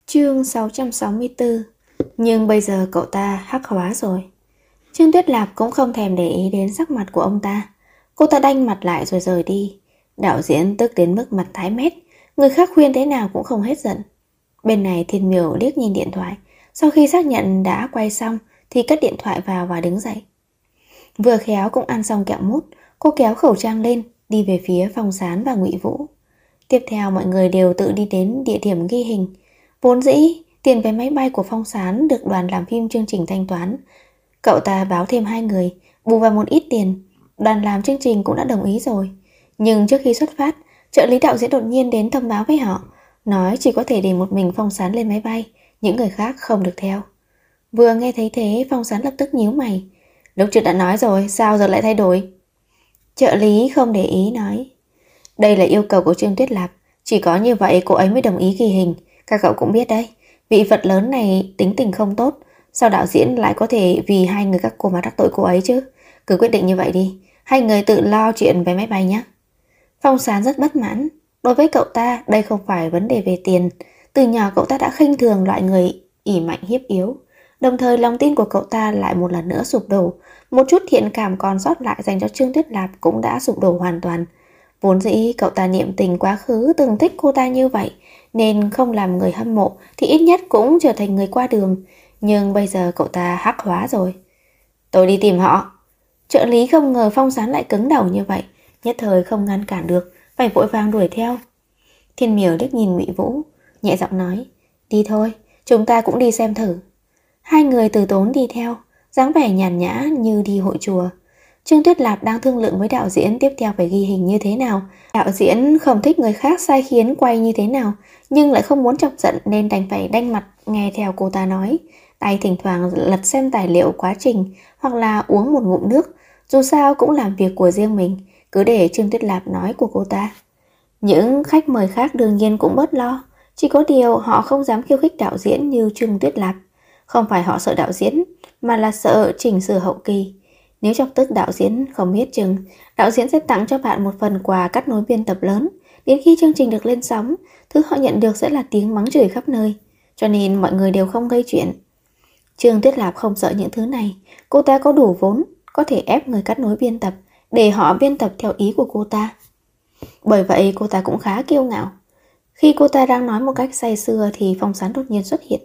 Chương 664. Nhưng bây giờ cậu ta hắc hóa rồi. Trương Tuyết Lạp cũng không thèm để ý đến sắc mặt của ông ta. Cô ta đanh mặt lại rồi rời đi. Đạo diễn tức đến mức mặt tái mét. Người khác khuyên thế nào cũng không hết giận. Bên này Thiên Miểu liếc nhìn điện thoại. Sau khi xác nhận đã quay xong thì cất điện thoại vào và đứng dậy. Vừa khéo cũng ăn xong kẹo mút, cô kéo khẩu trang lên, đi về phía Phong Sán và Ngụy Vũ. Tiếp theo mọi người đều tự đi đến địa điểm ghi hình. Vốn dĩ tiền vé máy bay của Phong Sán được đoàn làm phim chương trình thanh toán. Cậu ta báo thêm 2 người, bù vào một ít tiền. Đoàn làm chương trình cũng đã đồng ý rồi. Nhưng trước khi xuất phát, trợ lý đạo diễn đột nhiên đến thông báo với họ, nói chỉ có thể để một mình Phong Sán lên máy bay, những người khác không được theo. Vừa nghe thấy thế, Phong Sán lập tức nhíu mày. Lúc trước đã nói rồi, sao giờ lại thay đổi? Trợ lý không để ý nói, đây là yêu cầu của Trương Tuyết Lạp, chỉ có như vậy cô ấy mới đồng ý ghi hình. Các cậu cũng biết đấy, vị Phật lớn này tính tình không tốt, sao đạo diễn lại có thể vì 2 người các cô mà đắc tội cô ấy chứ? Cứ quyết định như vậy đi, 2 người tự lo chuyện vé máy bay nhé. Phong Sán rất bất mãn. Đối với cậu ta, đây không phải vấn đề về tiền. Từ nhỏ cậu ta đã khinh thường loại người ỷ mạnh hiếp yếu. Đồng thời lòng tin của cậu ta lại một lần nữa sụp đổ. Một chút thiện cảm còn sót lại dành cho Trương Tuyết Lạp cũng đã sụp đổ hoàn toàn. Vốn dĩ cậu ta niệm tình quá khứ từng thích cô ta như vậy, nên không làm người hâm mộ thì ít nhất cũng trở thành người qua đường. Nhưng bây giờ cậu ta hắc hóa rồi. Tôi đi tìm họ. Trợ lý không ngờ Phong Sán lại cứng đầu như vậy, nhất thời không ngăn cản được, phải vội vàng đuổi theo. Thiên Miểu liếc nhìn Ngụy Vũ, nhẹ giọng nói, đi thôi, chúng ta cũng đi xem thử. 2 người từ tốn đi theo, dáng vẻ nhàn nhã như đi hội chùa. Trương Tuyết Lạp đang thương lượng với đạo diễn tiếp theo phải ghi hình như thế nào. Đạo diễn không thích người khác sai khiến quay như thế nào, nhưng lại không muốn chọc giận nên đành phải đanh mặt nghe theo cô ta nói. Tay thỉnh thoảng lật xem tài liệu quá trình hoặc là uống một ngụm nước. Dù sao cũng làm việc của riêng mình, cứ để Trương Tuyết Lạp nói của cô ta. Những khách mời khác đương nhiên cũng bớt lo. Chỉ có điều họ không dám khiêu khích đạo diễn như Trương Tuyết Lạp. Không phải họ sợ đạo diễn, mà là sợ chỉnh sửa hậu kỳ. Nếu chọc tức đạo diễn không biết chừng, đạo diễn sẽ tặng cho bạn một phần quà cắt nối biên tập lớn. Đến khi chương trình được lên sóng, thứ họ nhận được sẽ là tiếng mắng chửi khắp nơi. Cho nên mọi người đều không gây chuyện. Trương Tuyết Lạp không sợ những thứ này. Cô ta có đủ vốn, có thể ép người cắt nối biên tập, để họ biên tập theo ý của cô ta. Bởi vậy cô ta cũng khá kiêu ngạo. Khi cô ta đang nói một cách say sưa thì Phong Sán đột nhiên xuất hiện.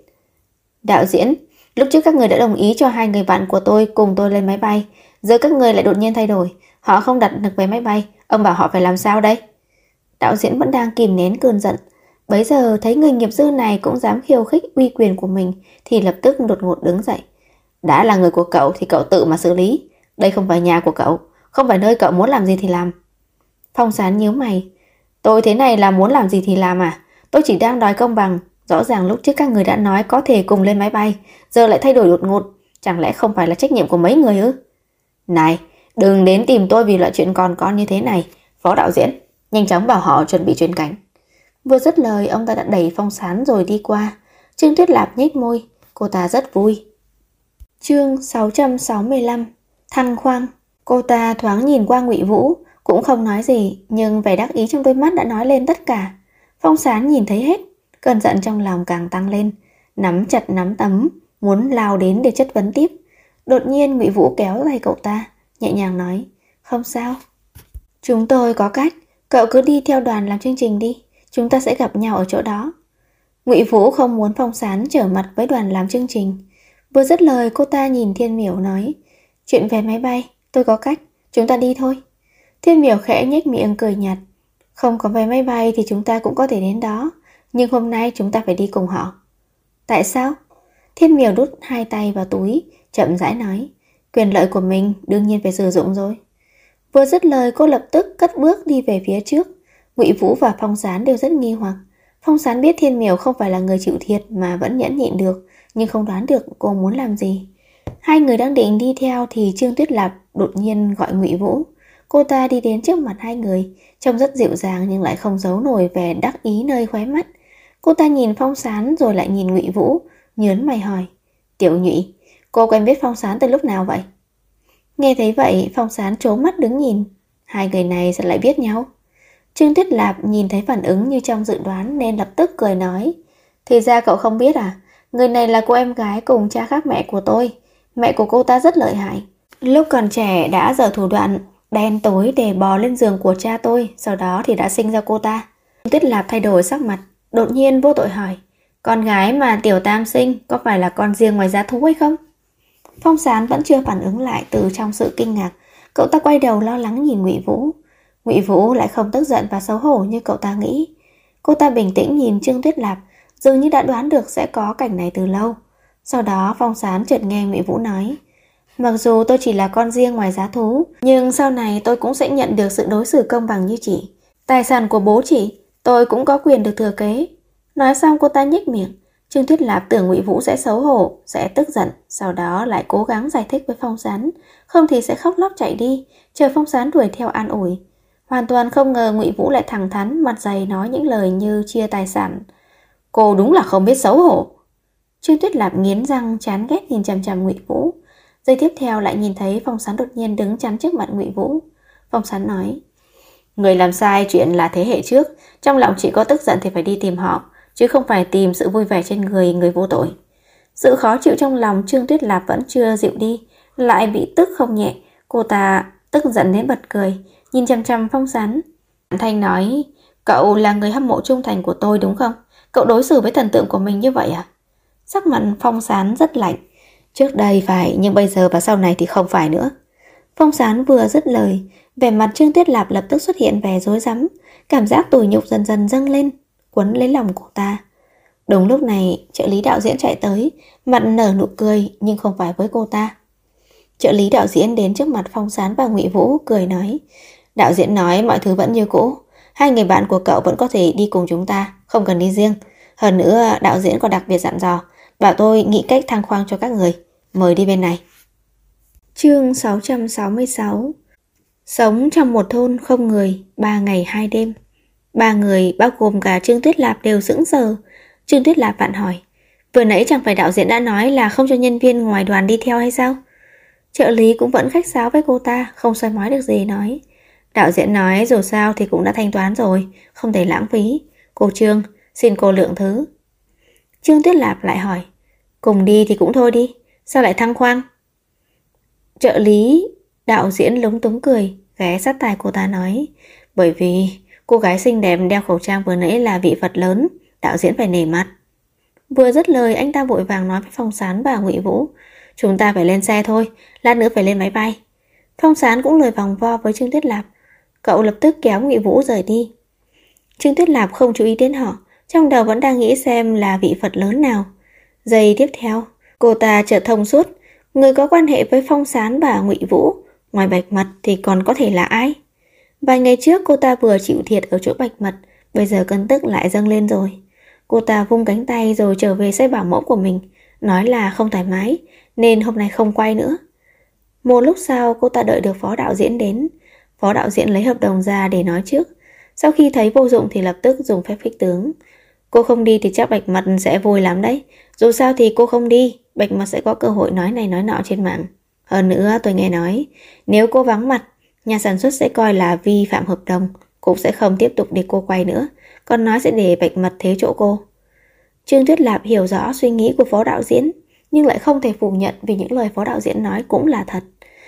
Đạo diễn, lúc trước các người đã đồng ý cho 2 người bạn của tôi cùng tôi lên máy bay. Giờ các người lại đột nhiên thay đổi. Họ không đặt được vé máy bay. Ông bảo họ phải làm sao đây? Đạo diễn vẫn đang kìm nén cơn giận. Bấy giờ thấy người nghiệp dư này cũng dám khiêu khích uy quyền của mình thì lập tức đột ngột đứng dậy. Đã là người của cậu thì cậu tự mà xử lý. Đây không phải nhà của cậu, không phải nơi cậu muốn làm gì thì làm. Phong Sán nhíu mày. Tôi thế này là muốn làm gì thì làm à? Tôi chỉ đang đòi công bằng. Rõ ràng lúc trước các người đã nói có thể cùng lên máy bay, giờ lại thay đổi đột ngột. Chẳng lẽ không phải là trách nhiệm của mấy người ư? Này, đừng đến tìm tôi vì loại chuyện con như thế này. Phó đạo diễn, nhanh chóng bảo họ chuẩn bị chuyên cảnh. Vừa dứt lời, ông ta đã đẩy Phong Sán rồi đi qua. Trương Tuyết Lạp nhếch môi, cô ta rất vui. Chương 665. Thăng khoang. Cô ta thoáng nhìn qua Ngụy Vũ, cũng không nói gì, nhưng vẻ đắc ý trong đôi mắt đã nói lên tất cả. Phong Sán nhìn thấy hết, cơn giận trong lòng càng tăng lên, nắm chặt nắm tấm, muốn lao đến để chất vấn tiếp. Đột nhiên Ngụy Vũ kéo tay cậu ta, nhẹ nhàng nói, không sao. Chúng tôi có cách, cậu cứ đi theo đoàn làm chương trình đi, chúng ta sẽ gặp nhau ở chỗ đó. Ngụy Vũ không muốn Phong Sán trở mặt với đoàn làm chương trình. Vừa dứt lời cô ta nhìn Thiên Miểu nói, chuyện vé máy bay, tôi có cách, chúng ta đi thôi. Thiên Miểu khẽ nhếch miệng cười nhạt, không có vé máy bay thì chúng ta cũng có thể đến đó, nhưng hôm nay chúng ta phải đi cùng họ. Tại sao? Thiên Miểu đút 2 tay vào túi, chậm rãi nói, quyền lợi của mình đương nhiên phải sử dụng rồi. Vừa dứt lời cô lập tức cất bước đi về phía trước. Ngụy Vũ và Phong Sán đều rất nghi hoặc. Phong Sán biết Thiên Miểu không phải là người chịu thiệt mà vẫn nhẫn nhịn được, nhưng không đoán được cô muốn làm gì. 2 người đang định đi theo thì Trương Tuyết Lạp đột nhiên gọi Ngụy Vũ. Cô ta đi đến trước mặt 2 người, trông rất dịu dàng nhưng lại không giấu nổi vẻ đắc ý nơi khóe mắt. Cô ta nhìn Phong Sán rồi lại nhìn Ngụy Vũ, nhớn mày hỏi, Tiểu Nhụy, cô quen biết Phong Sán từ lúc nào vậy? Nghe thấy vậy, Phong Sán trố mắt đứng nhìn. 2 người này sẽ lại biết nhau? Trương Tuyết Lạp nhìn thấy phản ứng như trong dự đoán nên lập tức cười nói, Thì ra cậu không biết à? Người này là cô em gái cùng cha khác mẹ của tôi. Mẹ của cô ta rất lợi hại. Lúc còn trẻ đã dở thủ đoạn đen tối để bò lên giường của cha tôi, sau đó thì đã sinh ra cô ta. Tuyết Lạp thay đổi sắc mặt, đột nhiên vô tội hỏi, con gái mà Tiểu Tam sinh có phải là con riêng ngoài giá thú hay không? Phong Sán vẫn chưa phản ứng lại từ trong sự kinh ngạc, cậu ta quay đầu lo lắng nhìn Ngụy Vũ. Ngụy Vũ lại không tức giận và xấu hổ như cậu ta nghĩ. Cô ta bình tĩnh nhìn Trương Tuyết Lạp, dường như đã đoán được sẽ có cảnh này từ lâu. Sau đó Phong Sán chợt nghe Ngụy Vũ nói, mặc dù tôi chỉ là con riêng ngoài giá thú, nhưng sau này tôi cũng sẽ nhận được sự đối xử công bằng như chị. Tài sản của bố chị, tôi cũng có quyền được thừa kế. Nói xong cô ta nhếch miệng. Trương Tuyết Lạp tưởng Ngụy Vũ sẽ xấu hổ, sẽ tức giận, sau đó lại cố gắng giải thích với Phong Sán, không thì sẽ khóc lóc chạy đi, chờ Phong Sán đuổi theo an ủi. Hoàn toàn không ngờ Ngụy Vũ lại thẳng thắn, mặt dày nói những lời như chia tài sản. Cô đúng là không biết xấu hổ. Trương Tuyết Lạp nghiến răng chán ghét nhìn chằm chằm Ngụy Vũ. Giây tiếp theo lại nhìn thấy Phong Sán đột nhiên đứng chắn trước mặt Ngụy Vũ. Phong Sán nói, người làm sai chuyện là thế hệ trước, trong lòng chỉ có tức giận thì phải đi tìm họ, chứ không phải tìm sự vui vẻ trên người vô tội. Sự khó chịu trong lòng Trương Tuyết Lạp vẫn chưa dịu đi, lại bị tức không nhẹ. Cô ta tức giận đến bật cười, nhìn chằm chằm Phong Sán. Thanh nói, cậu là người hâm mộ trung thành của tôi đúng không? Cậu đối xử với thần tượng của mình như vậy à? Sắc mặt Phong Sán rất lạnh. Trước đây phải, nhưng bây giờ và sau này thì không phải nữa. Phong Sán vừa dứt lời, vẻ mặt Trương Tuyết Lạp lập tức xuất hiện vẻ rối rắm, cảm giác tủi nhục dần dần dâng lên, quấn lấy lòng cô ta. Đúng lúc này, trợ lý đạo diễn chạy tới, mặt nở nụ cười nhưng không phải với cô ta. Trợ lý đạo diễn đến trước mặt Phong Sán và Ngụy Vũ cười nói, đạo diễn nói mọi thứ vẫn như cũ, hai người bạn của cậu vẫn có thể đi cùng chúng ta, không cần đi riêng. Hơn nữa, đạo diễn còn đặc biệt dặn dò, bảo tôi nghĩ cách thăng khoang cho các người. Mời đi bên này. Chương 666. Sống trong một thôn không người, 3 ngày 2 đêm. 3 người bao gồm cả Trương Tuyết Lạp đều sững sờ. Trương Tuyết Lạp vặn hỏi, vừa nãy chẳng phải đạo diễn đã nói là không cho nhân viên ngoài đoàn đi theo hay sao? Trợ lý cũng vẫn khách sáo với cô ta, không soi mói được gì nói, đạo diễn nói dù sao thì cũng đã thanh toán rồi, không thể lãng phí. Cô Trương, xin cô lượng thứ. Trương Tuyết Lạp lại hỏi, cùng đi thì cũng thôi đi, sao lại thăng khoang? Trợ lý đạo diễn lúng túng cười, ghé sát tai cô ta nói, bởi vì cô gái xinh đẹp đeo khẩu trang vừa nãy là vị Phật lớn, đạo diễn phải nể mặt. Vừa dứt lời, anh ta vội vàng nói với Phong Sán và Ngụy Vũ, chúng ta phải lên xe thôi, lát nữa phải lên máy bay. Phong Sán cũng lời vòng vo với Trương Tuyết Lạp, cậu lập tức kéo Ngụy Vũ rời đi. Trương Tuyết Lạp không chú ý đến họ, trong đầu vẫn đang nghĩ xem là vị Phật lớn nào. Giây tiếp theo, cô ta chợt thông suốt, người có quan hệ với Phong Sán và Ngụy Vũ, ngoài Bạch Mật thì còn có thể là ai? Vài ngày trước cô ta vừa chịu thiệt ở chỗ Bạch Mật, bây giờ cơn tức lại dâng lên rồi. Cô ta vung cánh tay rồi trở về xe bảo mẫu của mình, nói là không thoải mái, nên hôm nay không quay nữa. Một lúc sau cô ta đợi được phó đạo diễn đến. Phó đạo diễn lấy hợp đồng ra để nói trước. Sau khi thấy vô dụng thì lập tức dùng phép khích tướng. Cô không đi thì chắc Bạch Mật sẽ vui lắm đấy. Dù sao thì cô không đi, Bạch Mật sẽ có cơ hội nói này nói nọ trên mạng. Hơn nữa tôi nghe nói, nếu cô vắng mặt, nhà sản xuất sẽ coi là vi phạm hợp đồng, cũng sẽ không tiếp tục để cô quay nữa, còn nói sẽ để Bạch Mật thế chỗ cô. Trương Tuyết Lạp hiểu rõ suy nghĩ của phó đạo diễn, nhưng lại không thể phủ nhận vì những lời phó đạo diễn nói cũng là thật.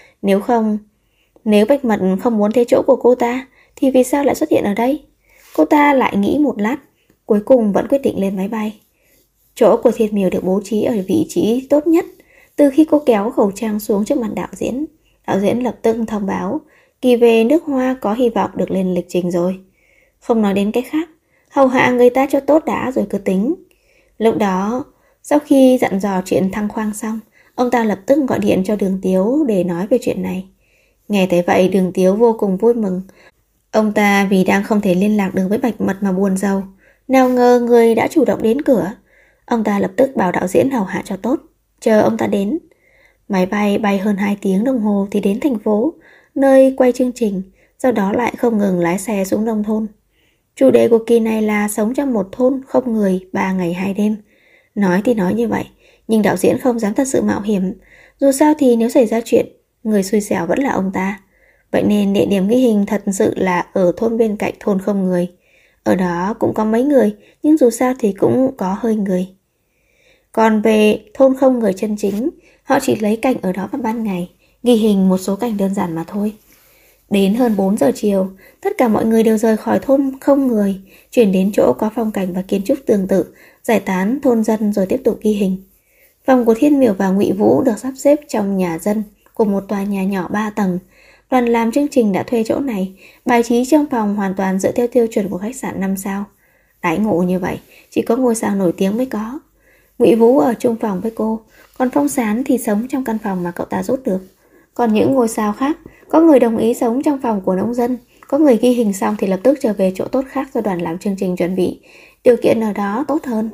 Nếu Bạch Mật không muốn thế chỗ của cô ta, thì vì sao lại xuất hiện ở đây? Cô ta lại nghĩ một lát, cuối cùng vẫn quyết định lên máy bay. Chỗ của Thiên Miểu được bố trí ở vị trí tốt nhất. Từ khi cô kéo khẩu trang xuống trước mặt đạo diễn lập tức thông báo kỳ về nước Hoa có hy vọng được lên lịch trình rồi. Không nói đến cái khác, hầu hạ người ta cho tốt đã rồi cứ tính. Lúc đó, sau khi dặn dò chuyện thăng khoang xong, ông ta lập tức gọi điện cho Đường Tiếu để nói về chuyện này. Nghe thấy vậy, Đường Tiếu vô cùng vui mừng. Ông ta vì đang không thể liên lạc được với Bạch Mật mà buồn rầu, nào ngờ người đã chủ động đến cửa. Ông ta lập tức bảo đạo diễn hầu hạ cho tốt, chờ ông ta đến. Máy bay bay hơn 2 tiếng đồng hồ thì đến thành phố, nơi quay chương trình, sau đó lại không ngừng lái xe xuống nông thôn. Chủ đề của kỳ này là sống trong một thôn không người 3 ngày 2 đêm. Nói thì nói như vậy, nhưng đạo diễn không dám thật sự mạo hiểm. Dù sao thì nếu xảy ra chuyện, người xui xẻo vẫn là ông ta. Vậy nên địa điểm ghi hình thật sự là ở thôn bên cạnh thôn không người. Ở đó cũng có mấy người, nhưng dù sao thì cũng có hơi người. Còn về thôn không người chân chính, họ chỉ lấy cảnh ở đó vào ban ngày, ghi hình một số cảnh đơn giản mà thôi. Đến hơn 4 giờ chiều, tất cả mọi người đều rời khỏi thôn không người, chuyển đến chỗ có phong cảnh và kiến trúc tương tự, giải tán thôn dân rồi tiếp tục ghi hình. Phòng của Thiên Miểu và Ngụy Vũ được sắp xếp trong nhà dân của một tòa nhà nhỏ 3 tầng. Đoàn làm chương trình đã thuê chỗ này, bài trí trong phòng hoàn toàn dựa theo tiêu chuẩn của khách sạn 5 sao. Đãi ngộ như vậy, chỉ có ngôi sao nổi tiếng mới có. Ngụy Vũ ở chung phòng với cô, còn Phong Sán thì sống trong căn phòng mà cậu ta rút được. Còn những ngôi sao khác, có người đồng ý sống trong phòng của nông dân, có người ghi hình xong thì lập tức trở về chỗ tốt khác do đoàn làm chương trình chuẩn bị. Điều kiện ở đó tốt hơn.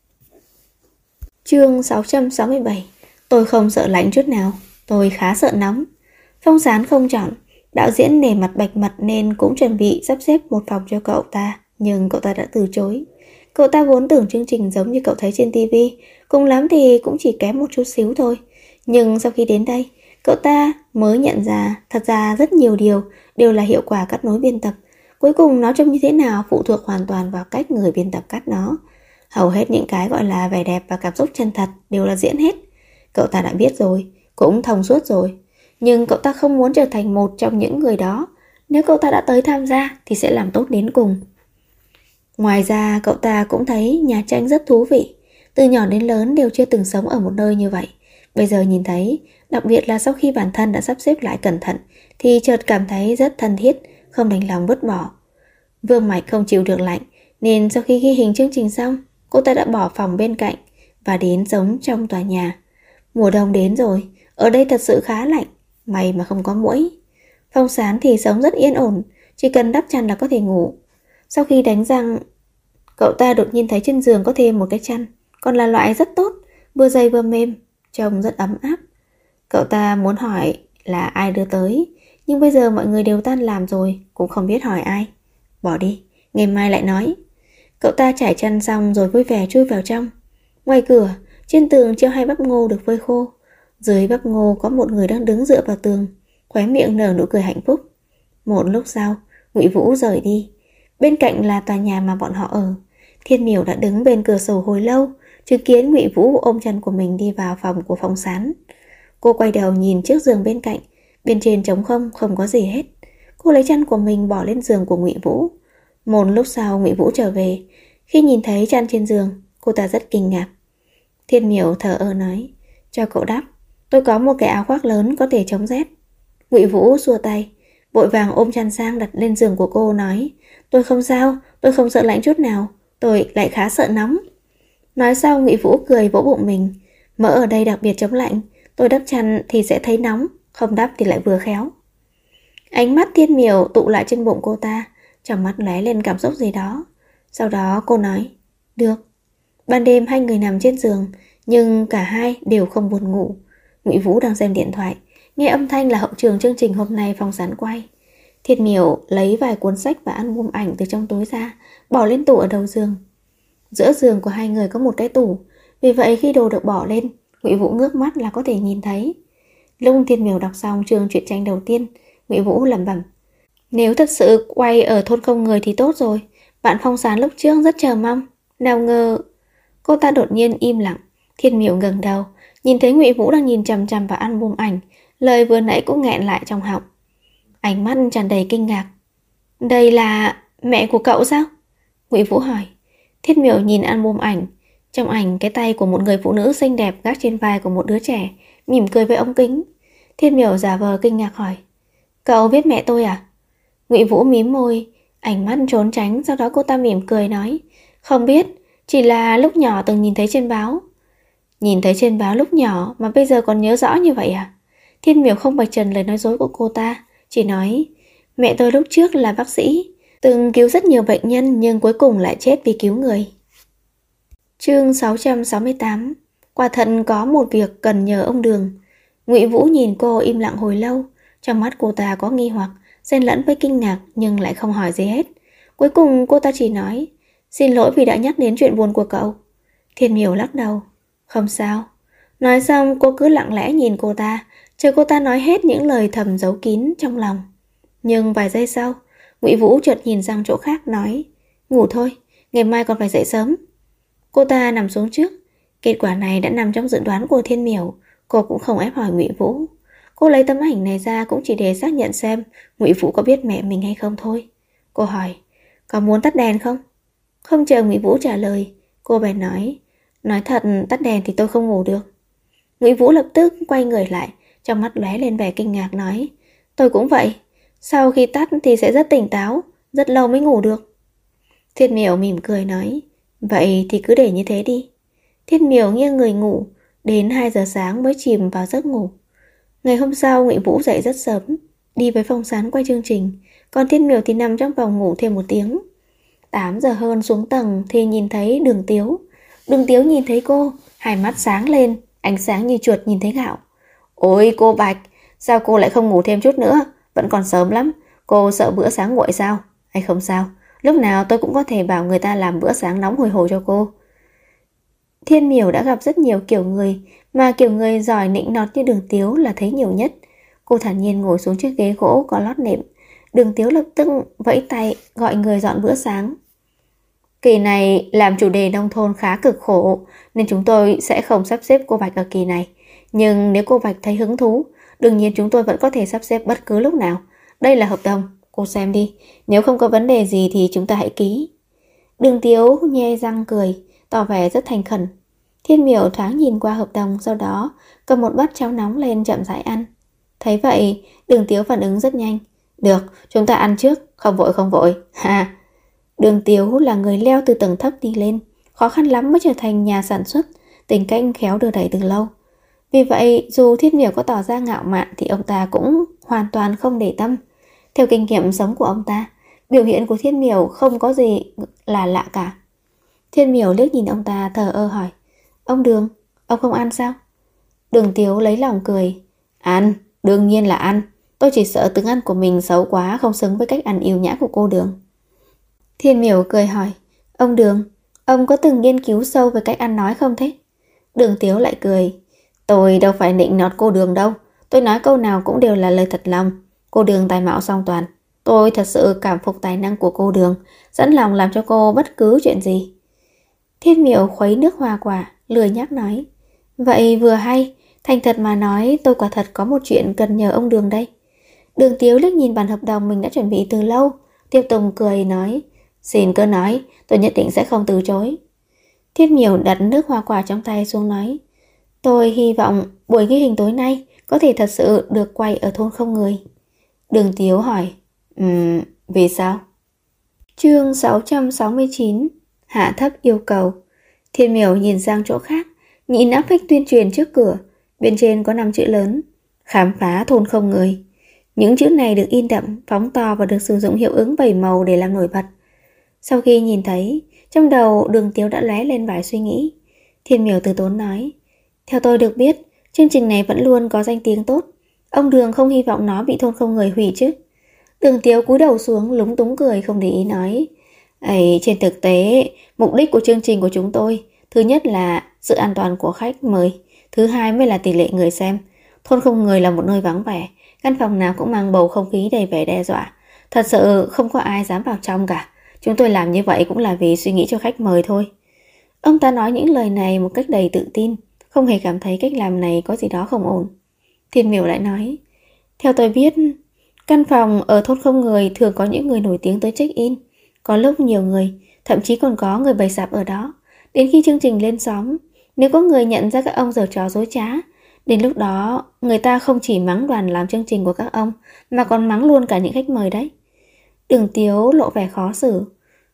Chương 667. Tôi không sợ lạnh chút nào, tôi khá sợ nóng. Phong Sán không chọn, đạo diễn nề mặt bạch mặt nên cũng chuẩn bị sắp xếp một phòng cho cậu ta, nhưng cậu ta đã từ chối. Cậu ta vốn tưởng chương trình giống như cậu thấy trên TV, cùng lắm thì cũng chỉ kém một chút xíu thôi. Nhưng sau khi đến đây, cậu ta mới nhận ra thật ra rất nhiều điều đều là hiệu quả cắt nối biên tập. Cuối cùng nó trông như thế nào phụ thuộc hoàn toàn vào cách người biên tập cắt nó. Hầu hết những cái gọi là vẻ đẹp và cảm xúc chân thật đều là diễn hết. Cậu ta đã biết rồi, cũng thông suốt rồi. Nhưng cậu ta không muốn trở thành một trong những người đó. Nếu cậu ta đã tới tham gia thì sẽ làm tốt đến cùng. Ngoài ra cậu ta cũng thấy nhà tranh rất thú vị. Từ nhỏ đến lớn đều chưa từng sống ở một nơi như vậy. Bây giờ nhìn thấy, đặc biệt là sau khi bản thân đã sắp xếp lại cẩn thận, thì chợt cảm thấy rất thân thiết, không đành lòng vứt bỏ. Vương Mạch không chịu được lạnh, nên sau khi ghi hình chương trình xong, cô ta đã bỏ phòng bên cạnh và đến sống trong tòa nhà. Mùa đông đến rồi, ở đây thật sự khá lạnh, may mà không có muỗi. Phong Sán thì sống rất yên ổn, chỉ cần đắp chăn là có thể ngủ. Sau khi đánh răng, cậu ta đột nhiên thấy trên giường có thêm một cái chăn, còn là loại rất tốt, vừa dày vừa mềm, trông rất ấm áp. Cậu ta muốn hỏi là ai đưa tới, nhưng bây giờ mọi người đều tan làm rồi, cũng không biết hỏi ai. Bỏ đi, ngày mai lại nói. Cậu ta trải chăn xong rồi vui vẻ chui vào trong. Ngoài cửa, trên tường treo 2 bắp ngô được phơi khô. Dưới bắp ngô có một người đang đứng dựa vào tường, khóe miệng nở nụ cười hạnh phúc. Một lúc sau, Ngụy Vũ rời đi. Bên cạnh là tòa nhà mà bọn họ ở. Thiên Miểu đã đứng bên cửa sổ hồi lâu, chứng kiến Ngụy Vũ ôm chân của mình đi vào phòng của Phong Sán. Cô quay đầu nhìn chiếc giường bên cạnh, bên trên trống không, không có gì hết. Cô lấy chăn của mình bỏ lên giường của Ngụy Vũ. Một lúc sau Ngụy Vũ trở về. Khi nhìn thấy chăn trên giường, cô ta rất kinh ngạc. Thiên Miểu thở ơ nói, cho cậu đắp, tôi có một cái áo khoác lớn có thể chống rét. Ngụy Vũ xua tay, vội vàng ôm chăn sang đặt lên giường của cô nói, tôi không sao, tôi không sợ lạnh chút nào, tôi lại khá sợ nóng. Nói xong Ngụy Vũ cười vỗ bụng mình, mỡ ở đây đặc biệt chống lạnh, tôi đắp chăn thì sẽ thấy nóng, không đắp thì lại vừa khéo. Ánh mắt Thiên Miểu tụ lại trên bụng cô ta, trong mắt lóe lên cảm xúc gì đó. Sau đó cô nói, được. Ban đêm hai người nằm trên giường, nhưng cả hai đều không buồn ngủ. Ngụy Vũ đang xem điện thoại, nghe âm thanh là hậu trường chương trình hôm nay Phong Sán quay. Thiên Miểu lấy vài cuốn sách và album ảnh từ trong túi ra, bỏ lên tủ ở đầu giường. Giữa giường của hai người có một cái tủ, vì vậy khi đồ được bỏ lên, Ngụy Vũ ngước mắt là có thể nhìn thấy. Lúc Thiên Miểu đọc xong chương truyện tranh đầu tiên, Ngụy Vũ lẩm bẩm, nếu thật sự quay ở thôn không người thì tốt rồi. Bạn Phong Sán lúc trước rất chờ mong, nào ngờ. Cô ta đột nhiên im lặng. Thiên Miểu ngẩng đầu, nhìn thấy Ngụy Vũ đang nhìn chằm chằm vào album ảnh, lời vừa nãy cũng nghẹn lại trong họng. Ánh mắt tràn đầy kinh ngạc. Đây là mẹ của cậu sao? Ngụy Vũ hỏi. Thiên Miểu nhìn album ảnh. Trong ảnh cái tay của một người phụ nữ xinh đẹp gác trên vai của một đứa trẻ, mỉm cười với ống kính. Thiên Miểu giả vờ kinh ngạc hỏi, cậu biết mẹ tôi à? Ngụy Vũ mím môi, ánh mắt trốn tránh, sau đó cô ta mỉm cười nói, không biết, chỉ là lúc nhỏ từng nhìn thấy trên báo. Nhìn thấy trên báo lúc nhỏ mà bây giờ còn nhớ rõ như vậy à? Thiên Miểu không vạch trần lời nói dối của cô ta, chỉ nói, mẹ tôi lúc trước là bác sĩ, từng cứu rất nhiều bệnh nhân nhưng cuối cùng lại chết vì cứu người. Chương 668. Quả thật có một việc cần nhờ ông Đường. Ngụy Vũ nhìn cô im lặng hồi lâu, trong mắt cô ta có nghi hoặc, xen lẫn với kinh ngạc nhưng lại không hỏi gì hết. Cuối cùng cô ta chỉ nói, xin lỗi vì đã nhắc đến chuyện buồn của cậu. Thiên Miểu lắc đầu, không sao. Nói xong cô cứ lặng lẽ nhìn cô ta, chờ cô ta nói hết những lời thầm giấu kín trong lòng. Nhưng vài giây sau, Ngụy Vũ chợt nhìn sang chỗ khác nói, ngủ thôi, ngày mai còn phải dậy sớm. Cô ta nằm xuống trước. Kết quả này đã nằm trong dự đoán của Thiên Miểu. Cô cũng không ép hỏi Ngụy Vũ. Cô lấy tấm ảnh này ra cũng chỉ để xác nhận xem Ngụy Vũ có biết mẹ mình hay không thôi. Cô hỏi, có muốn tắt đèn không? Không chờ Ngụy Vũ trả lời, cô bèn nói thật, tắt đèn thì tôi không ngủ được. Ngụy Vũ lập tức quay người lại, trong mắt lóe lên vẻ kinh ngạc nói, tôi cũng vậy, sau khi tắt thì sẽ rất tỉnh táo, rất lâu mới ngủ được. Thiên Miểu mỉm cười nói, vậy thì cứ để như thế đi. Thiên Miểu nghiêng người ngủ, đến 2 giờ sáng mới chìm vào giấc ngủ. Ngày hôm sau Ngụy Vũ dậy rất sớm, đi với Phong Sán quay chương trình, còn Thiên Miểu thì nằm trong phòng ngủ thêm 1 tiếng. 8 giờ hơn xuống tầng thì nhìn thấy Đường Tiếu. Đường Tiếu nhìn thấy cô, hai mắt sáng lên, ánh sáng như chuột nhìn thấy gạo. Ôi cô Bạch, sao cô lại không ngủ thêm chút nữa? Vẫn còn sớm lắm, cô sợ bữa sáng nguội sao? Hay không sao, lúc nào tôi cũng có thể bảo người ta làm bữa sáng nóng hổi hổi cho cô. Thiên Miểu đã gặp rất nhiều kiểu người, mà kiểu người giỏi nịnh nọt như Đường Tiếu là thấy nhiều nhất. Cô thản nhiên ngồi xuống chiếc ghế gỗ có lót nệm. Đường Tiếu lập tức vẫy tay gọi người dọn bữa sáng. Kỳ này làm chủ đề nông thôn khá cực khổ, nên chúng tôi sẽ không sắp xếp cô Bạch ở kỳ này. Nhưng nếu cô Bạch thấy hứng thú, đương nhiên chúng tôi vẫn có thể sắp xếp bất cứ lúc nào. Đây là hợp đồng, cô xem đi. Nếu không có vấn đề gì thì chúng ta hãy ký. Đường Tiếu nhe răng cười, tỏ vẻ rất thành khẩn. Thiên Miểu thoáng nhìn qua hợp đồng, sau đó cầm một bát cháo nóng lên chậm rãi ăn. Thấy vậy, Đường Tiếu phản ứng rất nhanh. Được, chúng ta ăn trước, không vội không vội. Ha. Đường Tiếu là người leo từ tầng thấp đi lên, khó khăn lắm mới trở thành nhà sản xuất, tính cách khéo đưa đẩy từ lâu. Vì vậy, dù Thiên Miểu có tỏ ra ngạo mạn thì ông ta cũng hoàn toàn không để tâm. Theo kinh nghiệm sống của ông ta, biểu hiện của Thiên Miểu không có gì là lạ cả. Thiên Miểu liếc nhìn ông ta thờ ơ hỏi, ông Đường, ông không ăn sao? Đường Tiếu lấy lòng cười, ăn, đương nhiên là ăn. Tôi chỉ sợ tiếng ăn của mình xấu quá, không xứng với cách ăn yêu nhã của cô Đường. Thiên Miểu cười hỏi, ông Đường, ông có từng nghiên cứu sâu về cách ăn nói không thế? Đường Tiếu lại cười, tôi đâu phải nịnh nọt cô Đường đâu. Tôi nói câu nào cũng đều là lời thật lòng. Cô Đường tài mạo song toàn. Tôi thật sự cảm phục tài năng của cô Đường, sẵn lòng làm cho cô bất cứ chuyện gì. Thiên Miểu khuấy nước hoa quả, lười nhác nói, vậy vừa hay, thành thật mà nói tôi quả thật có một chuyện cần nhờ ông Đường đây. Đường Tiếu liếc nhìn bản hợp đồng mình đã chuẩn bị từ lâu, tiếp tục cười nói, xin cứ nói, tôi nhất định sẽ không từ chối. Thiên Miểu đặt nước hoa quả trong tay xuống nói, tôi hy vọng buổi ghi hình tối nay có thể thật sự được quay ở thôn không người. Đường Tiếu hỏi, vì sao? Chương 669, hạ thấp yêu cầu. Thiên Miểu nhìn sang chỗ khác, nhìn áp phích tuyên truyền trước cửa, bên trên có 5 chữ lớn, khám phá thôn không người. Những chữ này được in đậm, phóng to và được sử dụng hiệu ứng 7 màu để làm nổi bật. Sau khi nhìn thấy, trong đầu Đường Tiếu đã lóe lên vài suy nghĩ. Thiên Miểu từ tốn nói, theo tôi được biết, chương trình này vẫn luôn có danh tiếng tốt. Ông Đường không hy vọng nó bị thôn không người hủy chứ? Đường Tiếu cúi đầu xuống lúng túng cười không để ý nói, trên thực tế, mục đích của chương trình của chúng tôi, thứ nhất là sự an toàn của khách mời, thứ hai mới là tỷ lệ người xem. Thôn không người là một nơi vắng vẻ, căn phòng nào cũng mang bầu không khí đầy vẻ đe dọa. Thật sự không có ai dám vào trong cả. Chúng tôi làm như vậy cũng là vì suy nghĩ cho khách mời thôi. Ông ta nói những lời này một cách đầy tự tin, không hề cảm thấy cách làm này có gì đó không ổn. Thiên Miểu lại nói, theo tôi biết, căn phòng ở thôn không người thường có những người nổi tiếng tới check-in. Có lúc nhiều người, thậm chí còn có người bày sạp ở đó. Đến khi chương trình lên sóng, nếu có người nhận ra các ông giở trò dối trá, đến lúc đó người ta không chỉ mắng đoàn làm chương trình của các ông, mà còn mắng luôn cả những khách mời đấy. Đường Tiếu lộ vẻ khó xử.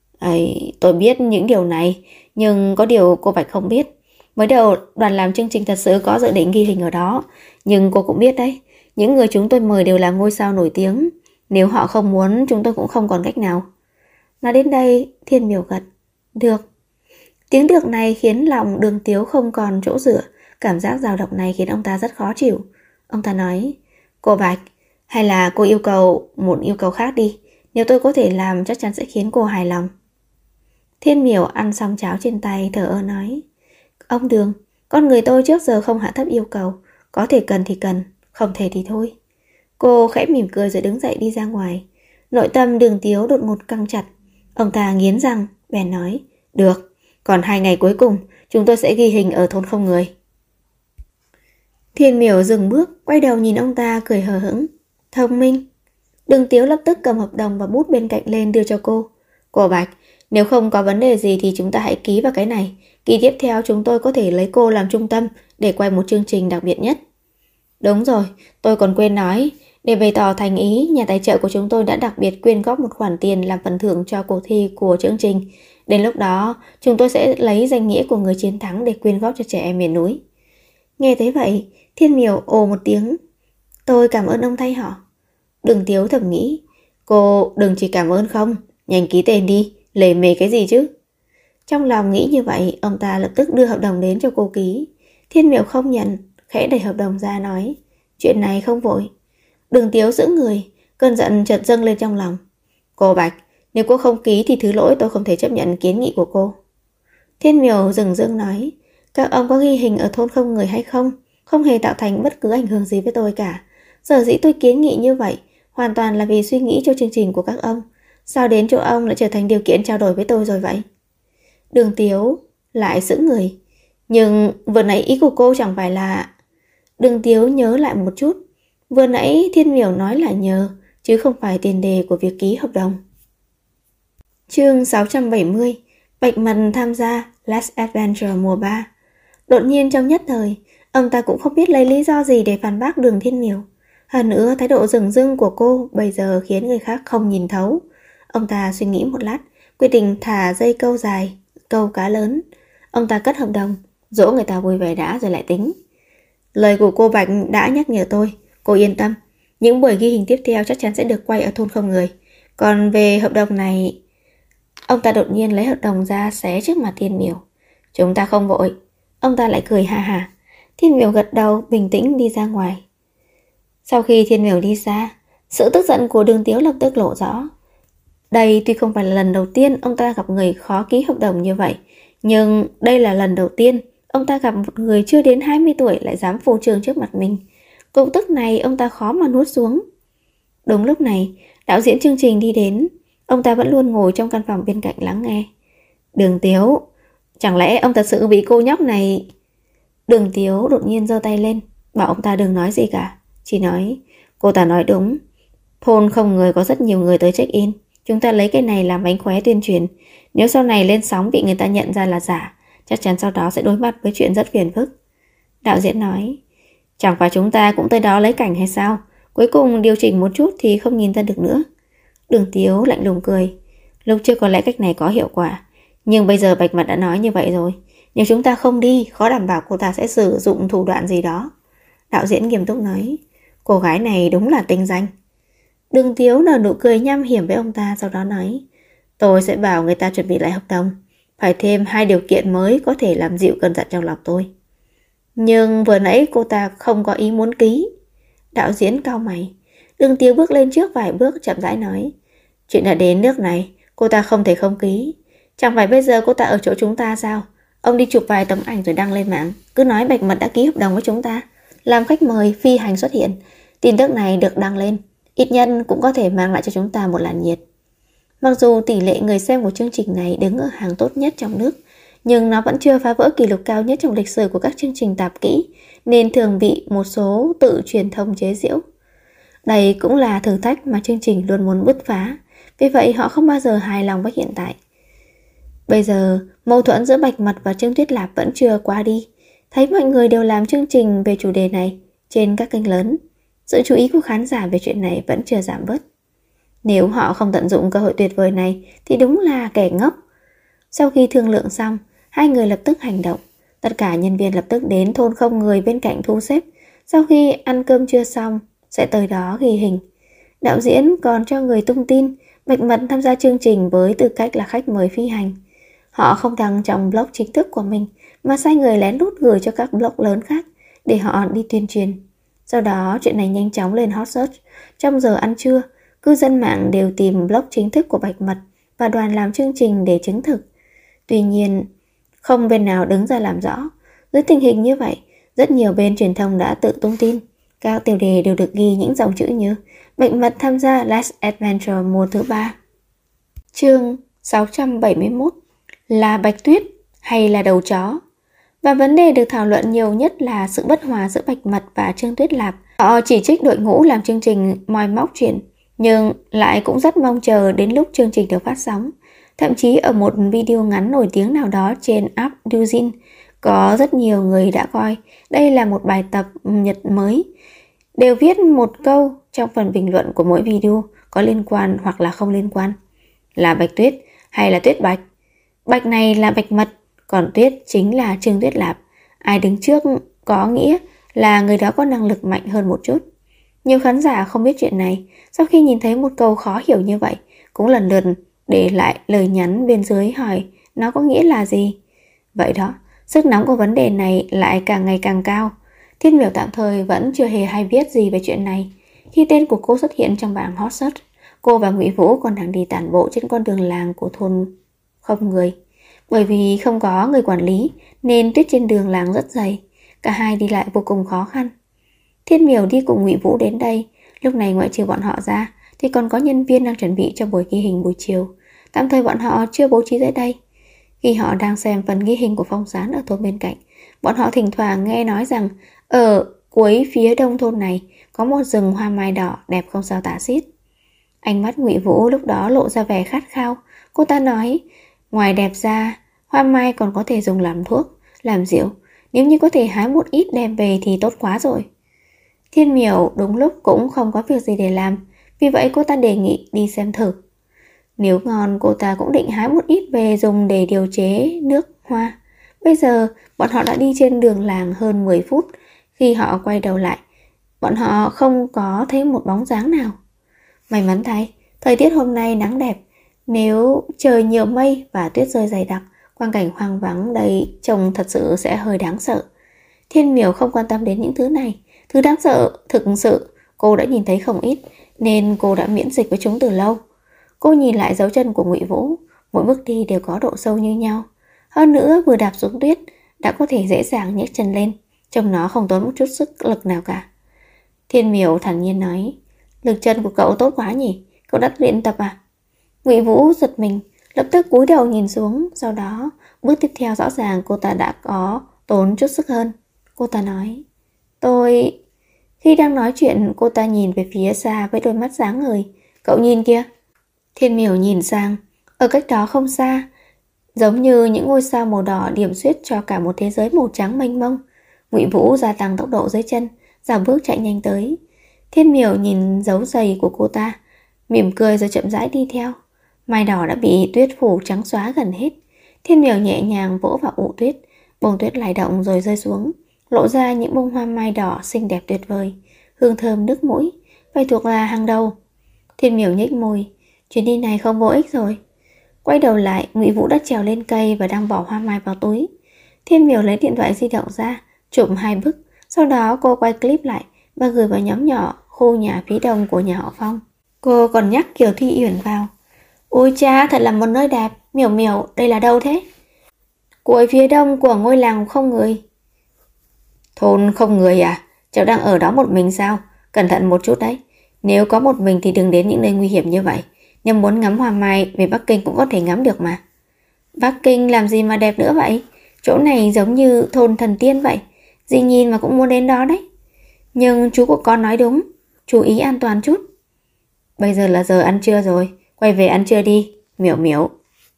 Tôi biết những điều này, nhưng có điều cô Bạch không biết. Mới đầu đoàn làm chương trình thật sự có dự định ghi hình ở đó, nhưng cô cũng biết đấy, những người chúng tôi mời đều là ngôi sao nổi tiếng. Nếu họ không muốn, chúng tôi cũng không còn cách nào. Nói đến đây, Thiên Miểu gật. Được. Tiếng được này khiến lòng Đường Tiếu không còn chỗ dựa. Cảm giác dao động này khiến ông ta rất khó chịu. Ông ta nói, cô Bạch, hay là cô yêu cầu một yêu cầu khác đi. Nếu tôi có thể làm chắc chắn sẽ khiến cô hài lòng. Thiên Miểu ăn xong cháo trên tay thở ơ nói, ông Đường, con người tôi trước giờ không hạ thấp yêu cầu. Có thể cần thì cần, không thể thì thôi. Cô khẽ mỉm cười rồi đứng dậy đi ra ngoài. Nội tâm Đường Tiếu đột ngột căng chặt. Ông ta nghiến răng, bèn nói, được, còn 2 ngày cuối cùng, chúng tôi sẽ ghi hình ở thôn không người. Thiên Miểu dừng bước, quay đầu nhìn ông ta cười hờ hững. Thông minh. Đường Tiếu lập tức cầm hợp đồng và bút bên cạnh lên đưa cho cô. Cô Bạch, nếu không có vấn đề gì thì chúng ta hãy ký vào cái này. Kỳ tiếp theo chúng tôi có thể lấy cô làm trung tâm để quay một chương trình đặc biệt nhất. Đúng rồi, tôi còn quên nói. Để bày tỏ thành ý, nhà tài trợ của chúng tôi đã đặc biệt quyên góp một khoản tiền làm phần thưởng cho cuộc thi của chương trình. Đến lúc đó, chúng tôi sẽ lấy danh nghĩa của người chiến thắng để quyên góp cho trẻ em miền núi. Nghe thấy vậy, Thiên Miểu ồ một tiếng. Tôi cảm ơn ông thay họ. Đường Tiếu thầm nghĩ, cô đừng chỉ cảm ơn không, nhanh ký tên đi, lề mề cái gì chứ. Trong lòng nghĩ như vậy, ông ta lập tức đưa hợp đồng đến cho cô ký. Thiên Miểu không nhận, khẽ đẩy hợp đồng ra nói, chuyện này không vội. Đường Tiếu giữ người, cơn giận chợt dâng lên trong lòng. Cô Bạch, nếu cô không ký thì thứ lỗi tôi không thể chấp nhận kiến nghị của cô. Thiên Miểu dừng dưng nói, các ông có ghi hình ở thôn không người hay không, không hề tạo thành bất cứ ảnh hưởng gì với tôi cả. Sở dĩ tôi kiến nghị như vậy, hoàn toàn là vì suy nghĩ cho chương trình của các ông. Sao đến chỗ ông lại trở thành điều kiện trao đổi với tôi rồi vậy? Đường Tiếu lại giữ người. Nhưng vừa nãy ý của cô chẳng phải là... Đường Tiếu nhớ lại một chút. Vừa nãy Thiên Miểu nói là nhờ, chứ không phải tiền đề của việc ký hợp đồng. Chương 670. Bạch Mần tham gia Last Adventure mùa 3. Đột nhiên trong nhất thời, ông ta cũng không biết lấy lý do gì để phản bác Đường Thiên Miểu. Hơn nữa, thái độ dửng dưng của cô bây giờ khiến người khác không nhìn thấu. Ông ta suy nghĩ một lát, quyết định thả dây câu dài, câu cá lớn. Ông ta cất hợp đồng, dỗ người ta vui vẻ đã rồi lại tính. Lời của cô Bạch đã nhắc nhở tôi, cô yên tâm. Những buổi ghi hình tiếp theo chắc chắn sẽ được quay ở thôn không người. Còn về hợp đồng này... Ông ta đột nhiên lấy hợp đồng ra xé trước mặt Thiên Miểu. Chúng ta không vội. Ông ta lại cười ha ha. Thiên Miểu gật đầu, bình tĩnh đi ra ngoài. Sau khi Thiên Miểu đi xa, sự tức giận của Đường Tiếu lập tức lộ rõ. Đây tuy không phải là lần đầu tiên ông ta gặp người khó ký hợp đồng như vậy, nhưng đây là lần đầu tiên ông ta gặp một người chưa đến 20 tuổi lại dám phô trương trước mặt mình. Cục tức này ông ta khó mà nuốt xuống. Đúng lúc này, đạo diễn chương trình đi đến. Ông ta vẫn luôn ngồi trong căn phòng bên cạnh lắng nghe. Đường Tiếu, chẳng lẽ ông thật sự bị cô nhóc này... Đường Tiếu đột nhiên giơ tay lên, bảo ông ta đừng nói gì cả. Chỉ nói, cô ta nói đúng. Thôn không người có rất nhiều người tới check-in. Chúng ta lấy cái này làm bánh khóe tuyên truyền. Nếu sau này lên sóng bị người ta nhận ra là giả, chắc chắn sau đó sẽ đối mặt với chuyện rất phiền phức. Đạo diễn nói, chẳng phải chúng ta cũng tới đó lấy cảnh hay sao? Cuối cùng điều chỉnh một chút thì không nhìn ra được nữa. Đường Tiếu lạnh lùng cười. Lúc trước có lẽ cách này có hiệu quả, nhưng bây giờ Bạch Mật đã nói như vậy rồi. Nếu chúng ta không đi, khó đảm bảo cô ta sẽ sử dụng thủ đoạn gì đó. Đạo diễn nghiêm túc nói, cô gái này đúng là tinh danh. Đường Tiếu nở nụ cười nham hiểm với ông ta, sau đó nói, tôi sẽ bảo người ta chuẩn bị lại hợp đồng, phải thêm 2 điều kiện mới có thể làm dịu cơn giận trong lòng tôi. Nhưng vừa nãy cô ta không có ý muốn ký. Đạo diễn cau mày. Đường Tiếu bước lên trước vài bước chậm rãi nói, chuyện đã đến nước này, cô ta không thể không ký. Chẳng phải bây giờ cô ta ở chỗ chúng ta sao? Ông đi chụp vài tấm ảnh rồi đăng lên mạng, cứ nói Bạch Mật đã ký hợp đồng với chúng ta, làm khách mời phi hành xuất hiện. Tin tức này được đăng lên, ít nhất cũng có thể mang lại cho chúng ta một làn nhiệt. Mặc dù tỷ lệ người xem của chương trình này đứng ở hàng tốt nhất trong nước, nhưng nó vẫn chưa phá vỡ kỷ lục cao nhất trong lịch sử của các chương trình tạp kỹ, nên thường bị một số tự truyền thông chế giễu. Đây cũng là thử thách mà chương trình luôn muốn bứt phá, vì vậy họ không bao giờ hài lòng với hiện tại. Bây giờ, mâu thuẫn giữa Bạch Mật và Trương Tuyết Lạp vẫn chưa qua đi. Thấy mọi người đều làm chương trình về chủ đề này trên các kênh lớn, sự chú ý của khán giả về chuyện này vẫn chưa giảm bớt. Nếu họ không tận dụng cơ hội tuyệt vời này thì đúng là kẻ ngốc. Sau khi thương lượng xong, hai người lập tức hành động. Tất cả nhân viên lập tức đến thôn không người bên cạnh thu xếp. Sau khi ăn cơm trưa xong, sẽ tới đó ghi hình. Đạo diễn còn cho người tung tin Bạch Mật tham gia chương trình với tư cách là khách mời phi hành. Họ không đăng trong blog chính thức của mình, mà sai người lén lút gửi cho các blog lớn khác để họ đi tuyên truyền. Sau đó chuyện này nhanh chóng lên hot search. Trong giờ ăn trưa, cư dân mạng đều tìm blog chính thức của Bạch Mật và đoàn làm chương trình để chứng thực. Tuy nhiên, không bên nào đứng ra làm rõ. Dưới tình hình như vậy, rất nhiều bên truyền thông đã tự tung tin. Các tiêu đề đều được ghi những dòng chữ như Bạch Mật tham gia Last Adventure mùa thứ 3. Chương 671 là Bạch Tuyết hay là đầu chó? Và vấn đề được thảo luận nhiều nhất là sự bất hòa giữa Bạch Mật và Trương Tuyết Lạp. Họ chỉ trích đội ngũ làm chương trình moi móc chuyện, nhưng lại cũng rất mong chờ đến lúc chương trình được phát sóng. Thậm chí ở một video ngắn nổi tiếng nào đó trên app Douyin, có rất nhiều người đã coi đây là một bài tập nhật mới. Đều viết một câu trong phần bình luận của mỗi video có liên quan hoặc là không liên quan. Là Bạch Tuyết hay là Tuyết Bạch? Bạch này là Bạch Mật, còn Tuyết chính là Trương Tuyết Lạp. Ai đứng trước có nghĩa là người đó có năng lực mạnh hơn một chút. Nhiều khán giả không biết chuyện này, sau khi nhìn thấy một câu khó hiểu như vậy, cũng lần lượt để lại lời nhắn bên dưới hỏi nó có nghĩa là gì. Vậy đó, sức nóng của vấn đề này lại càng ngày càng cao. Thiên Miểu tạm thời vẫn chưa hề hay biết gì về chuyện này. Khi tên của cô xuất hiện trong bảng hot search, cô và Ngụy Vũ còn đang đi tản bộ trên con đường làng của thôn không người. Bởi vì không có người quản lý nên tuyết trên đường làng rất dày, cả hai đi lại vô cùng khó khăn. Thiên Miểu đi cùng Ngụy Vũ đến đây, lúc này ngoại trừ bọn họ ra thì còn có nhân viên đang chuẩn bị cho buổi ghi hình buổi chiều. Tạm thời bọn họ chưa bố trí tới đây. Khi họ đang xem phần ghi hình của Phong Sán ở thôn bên cạnh, bọn họ thỉnh thoảng nghe nói rằng ở cuối phía đông thôn này có một rừng hoa mai đỏ đẹp không sao tả xiết. Ánh mắt Ngụy Vũ lúc đó lộ ra vẻ khát khao. Cô ta nói, ngoài đẹp ra, hoa mai còn có thể dùng làm thuốc, làm rượu. Nếu như có thể hái một ít đem về thì tốt quá rồi. Thiên Miểu đúng lúc cũng không có việc gì để làm, vì vậy cô ta đề nghị đi xem thử. Nếu ngon, cô ta cũng định hái một ít về dùng để điều chế nước hoa. Bây giờ bọn họ đã đi trên đường làng hơn 10 phút. Khi họ quay đầu lại, bọn họ không có thấy một bóng dáng nào. May mắn thay, thời tiết hôm nay nắng đẹp. Nếu trời nhiều mây và tuyết rơi dày đặc, quang cảnh hoang vắng đây trông thật sự sẽ hơi đáng sợ. Thiên Miểu không quan tâm đến những thứ này. Thứ đáng sợ thực sự cô đã nhìn thấy không ít, nên cô đã miễn dịch với chúng từ lâu. Cô nhìn lại dấu chân của Ngụy Vũ, mỗi bước đi đều có độ sâu như nhau. Hơn nữa vừa đạp xuống tuyết đã có thể dễ dàng nhấc chân lên, trông nó không tốn một chút sức lực nào cả. Thiên Miểu thản nhiên nói, lực chân của cậu tốt quá nhỉ, cậu đã luyện tập à? Ngụy Vũ giật mình, lập tức cúi đầu nhìn xuống, sau đó bước tiếp theo rõ ràng cô ta đã có tốn chút sức hơn. Cô ta nói, tôi... Khi đang nói chuyện, cô ta nhìn về phía xa với đôi mắt sáng ngời. Cậu nhìn kia. Thiên Miểu nhìn sang, ở cách đó không xa, giống như những ngôi sao màu đỏ điểm xuyết cho cả một thế giới màu trắng mênh mông. Ngụy Vũ gia tăng tốc độ dưới chân, giảm bước chạy nhanh tới. Thiên Miểu nhìn dấu giày của cô ta, mỉm cười rồi chậm rãi đi theo. Mai đỏ đã bị tuyết phủ trắng xóa gần hết. Thiên Miểu nhẹ nhàng vỗ vào ụ tuyết, bông tuyết lay động rồi rơi xuống, lộ ra những bông hoa mai đỏ xinh đẹp tuyệt vời, hương thơm nức mũi, phải thuộc là hàng đầu. Thiên Miểu nhếch môi, chuyến đi này không vô ích rồi. Quay đầu lại, Ngụy Vũ đã trèo lên cây và đang bỏ hoa mai vào túi. Thiên Miểu lấy điện thoại di động ra, chụp 2 bức, sau đó cô quay clip lại và gửi vào nhóm nhỏ khu nhà phía đông của nhà họ Phong. Cô còn nhắc Kiều Thi Uyển vào. Ôi cha, thật là một nơi đẹp. Miểu Miểu, đây là đâu thế? Cuối phía đông của ngôi làng không người. Thôn không người à? Cháu đang ở đó một mình sao? Cẩn thận một chút đấy. Nếu có một mình thì đừng đến những nơi nguy hiểm như vậy. Nếu muốn ngắm hoa mai về Bắc Kinh cũng có thể ngắm được mà. Bắc Kinh làm gì mà đẹp nữa vậy? Chỗ này giống như thôn thần tiên vậy. Dì nhìn mà cũng muốn đến đó đấy. Nhưng chú của con nói đúng, chú ý an toàn chút. Bây giờ là giờ ăn trưa rồi, quay về ăn trưa đi, Miểu Miểu.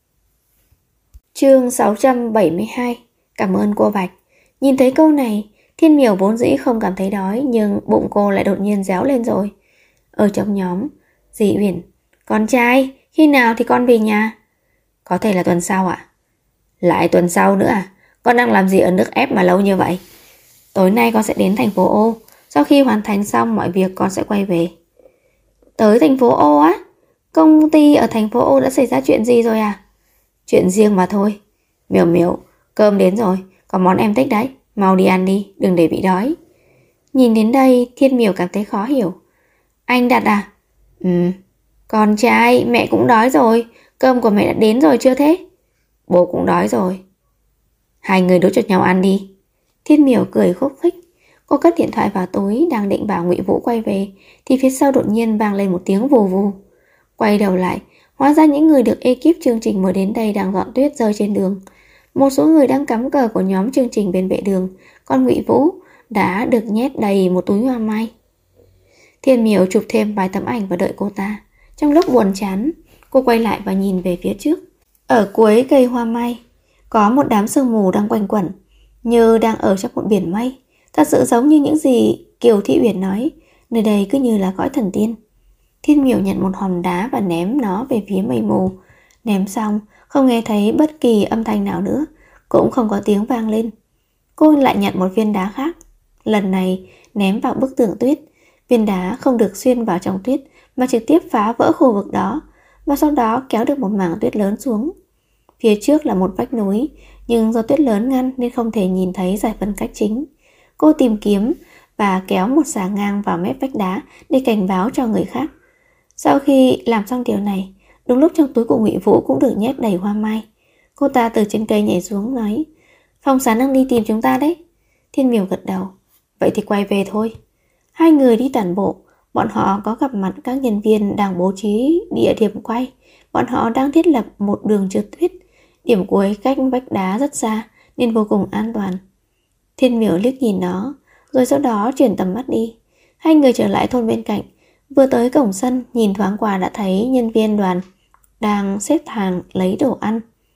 Chương 672. Cảm ơn cô Bạch. Nhìn thấy câu này, Thiên Miểu vốn dĩ không cảm thấy đói, nhưng bụng cô lại đột nhiên réo lên rồi. Ở trong nhóm, dì Uyển, con trai, khi nào thì con về nhà? Có thể là tuần sau ạ. Lại tuần sau nữa à? Con đang làm gì ở nước ép mà lâu như vậy? Tối nay con sẽ đến thành phố O. Sau khi hoàn thành xong mọi việc con sẽ quay về. Tới thành phố O á? Công ty ở thành phố O đã xảy ra chuyện gì rồi à? Chuyện riêng mà thôi. Miểu Miểu, cơm đến rồi, có món em thích đấy. Mau đi ăn đi, đừng để bị đói. Nhìn đến đây, Thiên Miểu cảm thấy khó hiểu. Anh Đạt à? Con trai, mẹ cũng đói rồi. Cơm của mẹ đã đến rồi chưa thế? Bố cũng đói rồi. Hai người đốt cho nhau ăn đi. Thiên Miểu cười khúc khích. Cô cất điện thoại vào túi, đang định bảo Ngụy Vũ quay về thì phía sau đột nhiên vang lên một tiếng vù vù. Quay đầu lại, Hóa ra những người được ekip chương trình mời đến đây đang dọn tuyết rơi trên đường. Một số người đang cắm cờ của nhóm chương trình bên vệ đường, còn Ngụy Vũ đã được nhét đầy một túi hoa mai. Thiên Miểu chụp thêm vài tấm ảnh và đợi cô ta. Trong lúc buồn chán, cô quay lại và nhìn về phía trước. Ở cuối cây hoa mai có một đám sương mù đang quanh quẩn, như đang ở trong một biển mây. Thật sự giống như những gì Kiều Thị Uyển nói, nơi đây cứ như là cõi thần tiên. Thiên Miểu nhận một hòn đá và ném nó về phía mây mù. Ném xong, không nghe thấy bất kỳ âm thanh nào nữa, cũng không có tiếng vang lên. Cô lại nhận một viên đá khác, lần này ném vào bức tường tuyết. Viên đá không được xuyên vào trong tuyết mà trực tiếp phá vỡ khu vực đó, và sau đó kéo được một mảng tuyết lớn xuống. Phía trước là một vách núi, nhưng do tuyết lớn ngăn nên không thể nhìn thấy giải phân cách chính. Cô tìm kiếm và kéo một xà ngang vào mép vách đá để cảnh báo cho người khác. Sau khi làm xong điều này, đúng lúc trong túi của Ngụy Vũ cũng được nhét đầy hoa mai. Cô ta từ trên cây nhảy xuống nói: Phong Sán đang đi tìm chúng ta đấy. Thiên Miểu gật đầu. Vậy thì quay về thôi. Hai người đi tản bộ. Bọn họ có gặp mặt các nhân viên đang bố trí địa điểm quay. Bọn họ đang thiết lập một đường trượt tuyết. Điểm cuối cách vách đá rất xa nên vô cùng an toàn. Thiên Miểu liếc nhìn nó, rồi sau đó chuyển tầm mắt đi. Hai người trở lại thôn bên cạnh. Vừa tới cổng sân, nhìn thoáng qua đã thấy nhân viên đoàn đang xếp hàng lấy đồ ăn.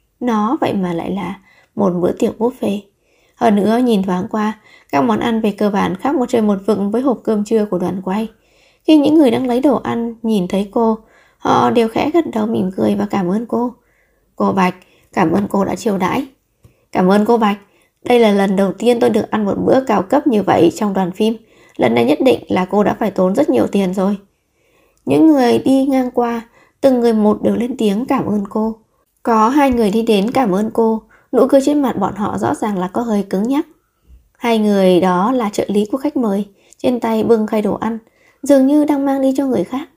Nó vậy mà lại là một bữa tiệc buffet. Hơn nữa nhìn thoáng qua, các món ăn về cơ bản khác một trời một vực với hộp cơm trưa của đoàn quay. Khi những người đang lấy đồ ăn nhìn thấy cô, họ đều khẽ gật đầu mỉm cười và cảm ơn cô. Cô Bạch, cảm ơn cô đã chiêu đãi. Cảm ơn cô Bạch. Đây là lần đầu tiên tôi được ăn một bữa cao cấp như vậy trong đoàn phim. Lần này nhất định là cô đã phải tốn rất nhiều tiền rồi. Những người đi ngang qua, từng người một đều lên tiếng cảm ơn cô. Có hai người đi đến cảm ơn cô, nụ cười trên mặt bọn họ rõ ràng là có hơi cứng nhắc. Hai người đó là trợ lý của khách mời, trên tay bưng khay đồ ăn, dường như đang mang đi cho người khác.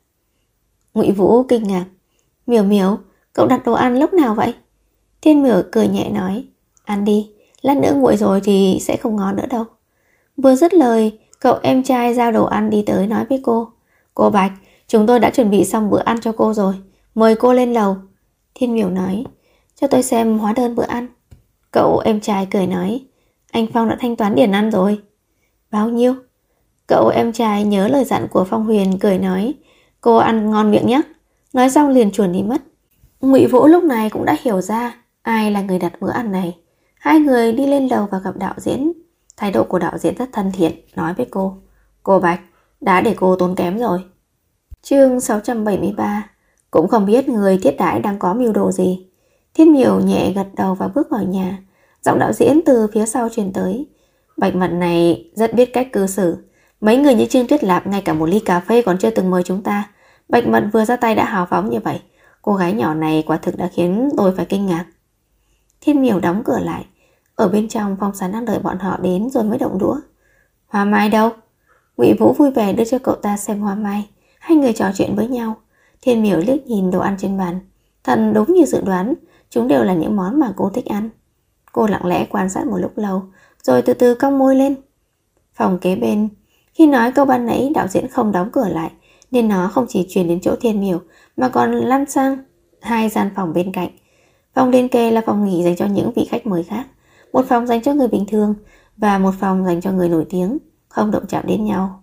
Ngụy Vũ kinh ngạc. Miểu Miểu, cậu đặt đồ ăn lúc nào vậy? Thiên Miểu cười nhẹ nói: Ăn đi, lát nữa nguội rồi thì sẽ không ngon nữa đâu. Vừa dứt lời, cậu em trai giao đồ ăn đi tới nói với cô: Cô Bạch, chúng tôi đã chuẩn bị xong bữa ăn cho cô rồi, mời cô lên lầu. Thiên Miểu nói: Cho tôi xem hóa đơn bữa ăn. Cậu em trai cười nói: Anh Phong đã thanh toán tiền ăn rồi. Bao nhiêu? Cậu em trai nhớ lời dặn của Phong Huyền cười nói: Cô ăn ngon miệng nhé. Nói xong liền chuồn đi mất. Ngụy Vũ lúc này cũng đã hiểu ra ai là người đặt bữa ăn này. Hai người đi lên lầu và gặp đạo diễn. Thái độ của đạo diễn rất thân thiện, nói với cô: Cô Bạch, đã để cô tốn kém rồi. Chương 673. Cũng không biết người thiết đãi đang có mưu đồ gì. Thiên Miểu nhẹ gật đầu và bước vào nhà. Giọng đạo diễn từ phía sau truyền tới: Bạch Mật này rất biết cách cư xử. Mấy người như Trương Tuyết Lạp ngay cả một ly cà phê còn chưa từng mời chúng ta. Bạch Mật vừa ra tay đã hào phóng như vậy. Cô gái nhỏ này quả thực đã khiến tôi phải kinh ngạc. Thiên Miểu đóng cửa lại. Ở bên trong, Phong Sán đang đợi bọn họ đến rồi mới động đũa. Hoa mai đâu? Ngụy Vũ vui vẻ đưa cho cậu ta xem hoa mai. Hai người trò chuyện với nhau. Thiên Miểu liếc nhìn đồ ăn trên bàn. Thật đúng như dự đoán, chúng đều là những món mà cô thích ăn. Cô lặng lẽ quan sát một lúc lâu, rồi từ từ cong môi lên. Phòng kế bên. Khi nói câu ban nãy, đạo diễn không đóng cửa lại, nên nó không chỉ truyền đến chỗ Thiên Miểu mà còn lan sang hai gian phòng bên cạnh. Phòng liên kề là phòng nghỉ dành cho những vị khách mời khác, một phòng dành cho người bình thường và một phòng dành cho người nổi tiếng, không động chạm đến nhau.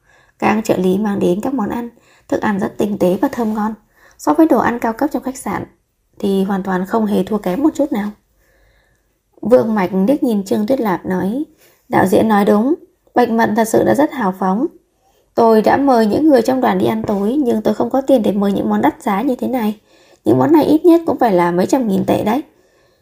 Các trợ lý mang đến các món ăn, thức ăn rất tinh tế và thơm ngon. So với đồ ăn cao cấp trong khách sạn thì hoàn toàn không hề thua kém một chút nào. Vương Mạch liếc nhìn Trương Tuyết Lạp nói: Đạo diễn nói đúng, Bạch Mật thật sự đã rất hào phóng. Tôi đã mời những người trong đoàn đi ăn tối, nhưng tôi không có tiền để mời những món đắt giá như thế này. Những món này ít nhất cũng phải là mấy trăm nghìn tệ đấy.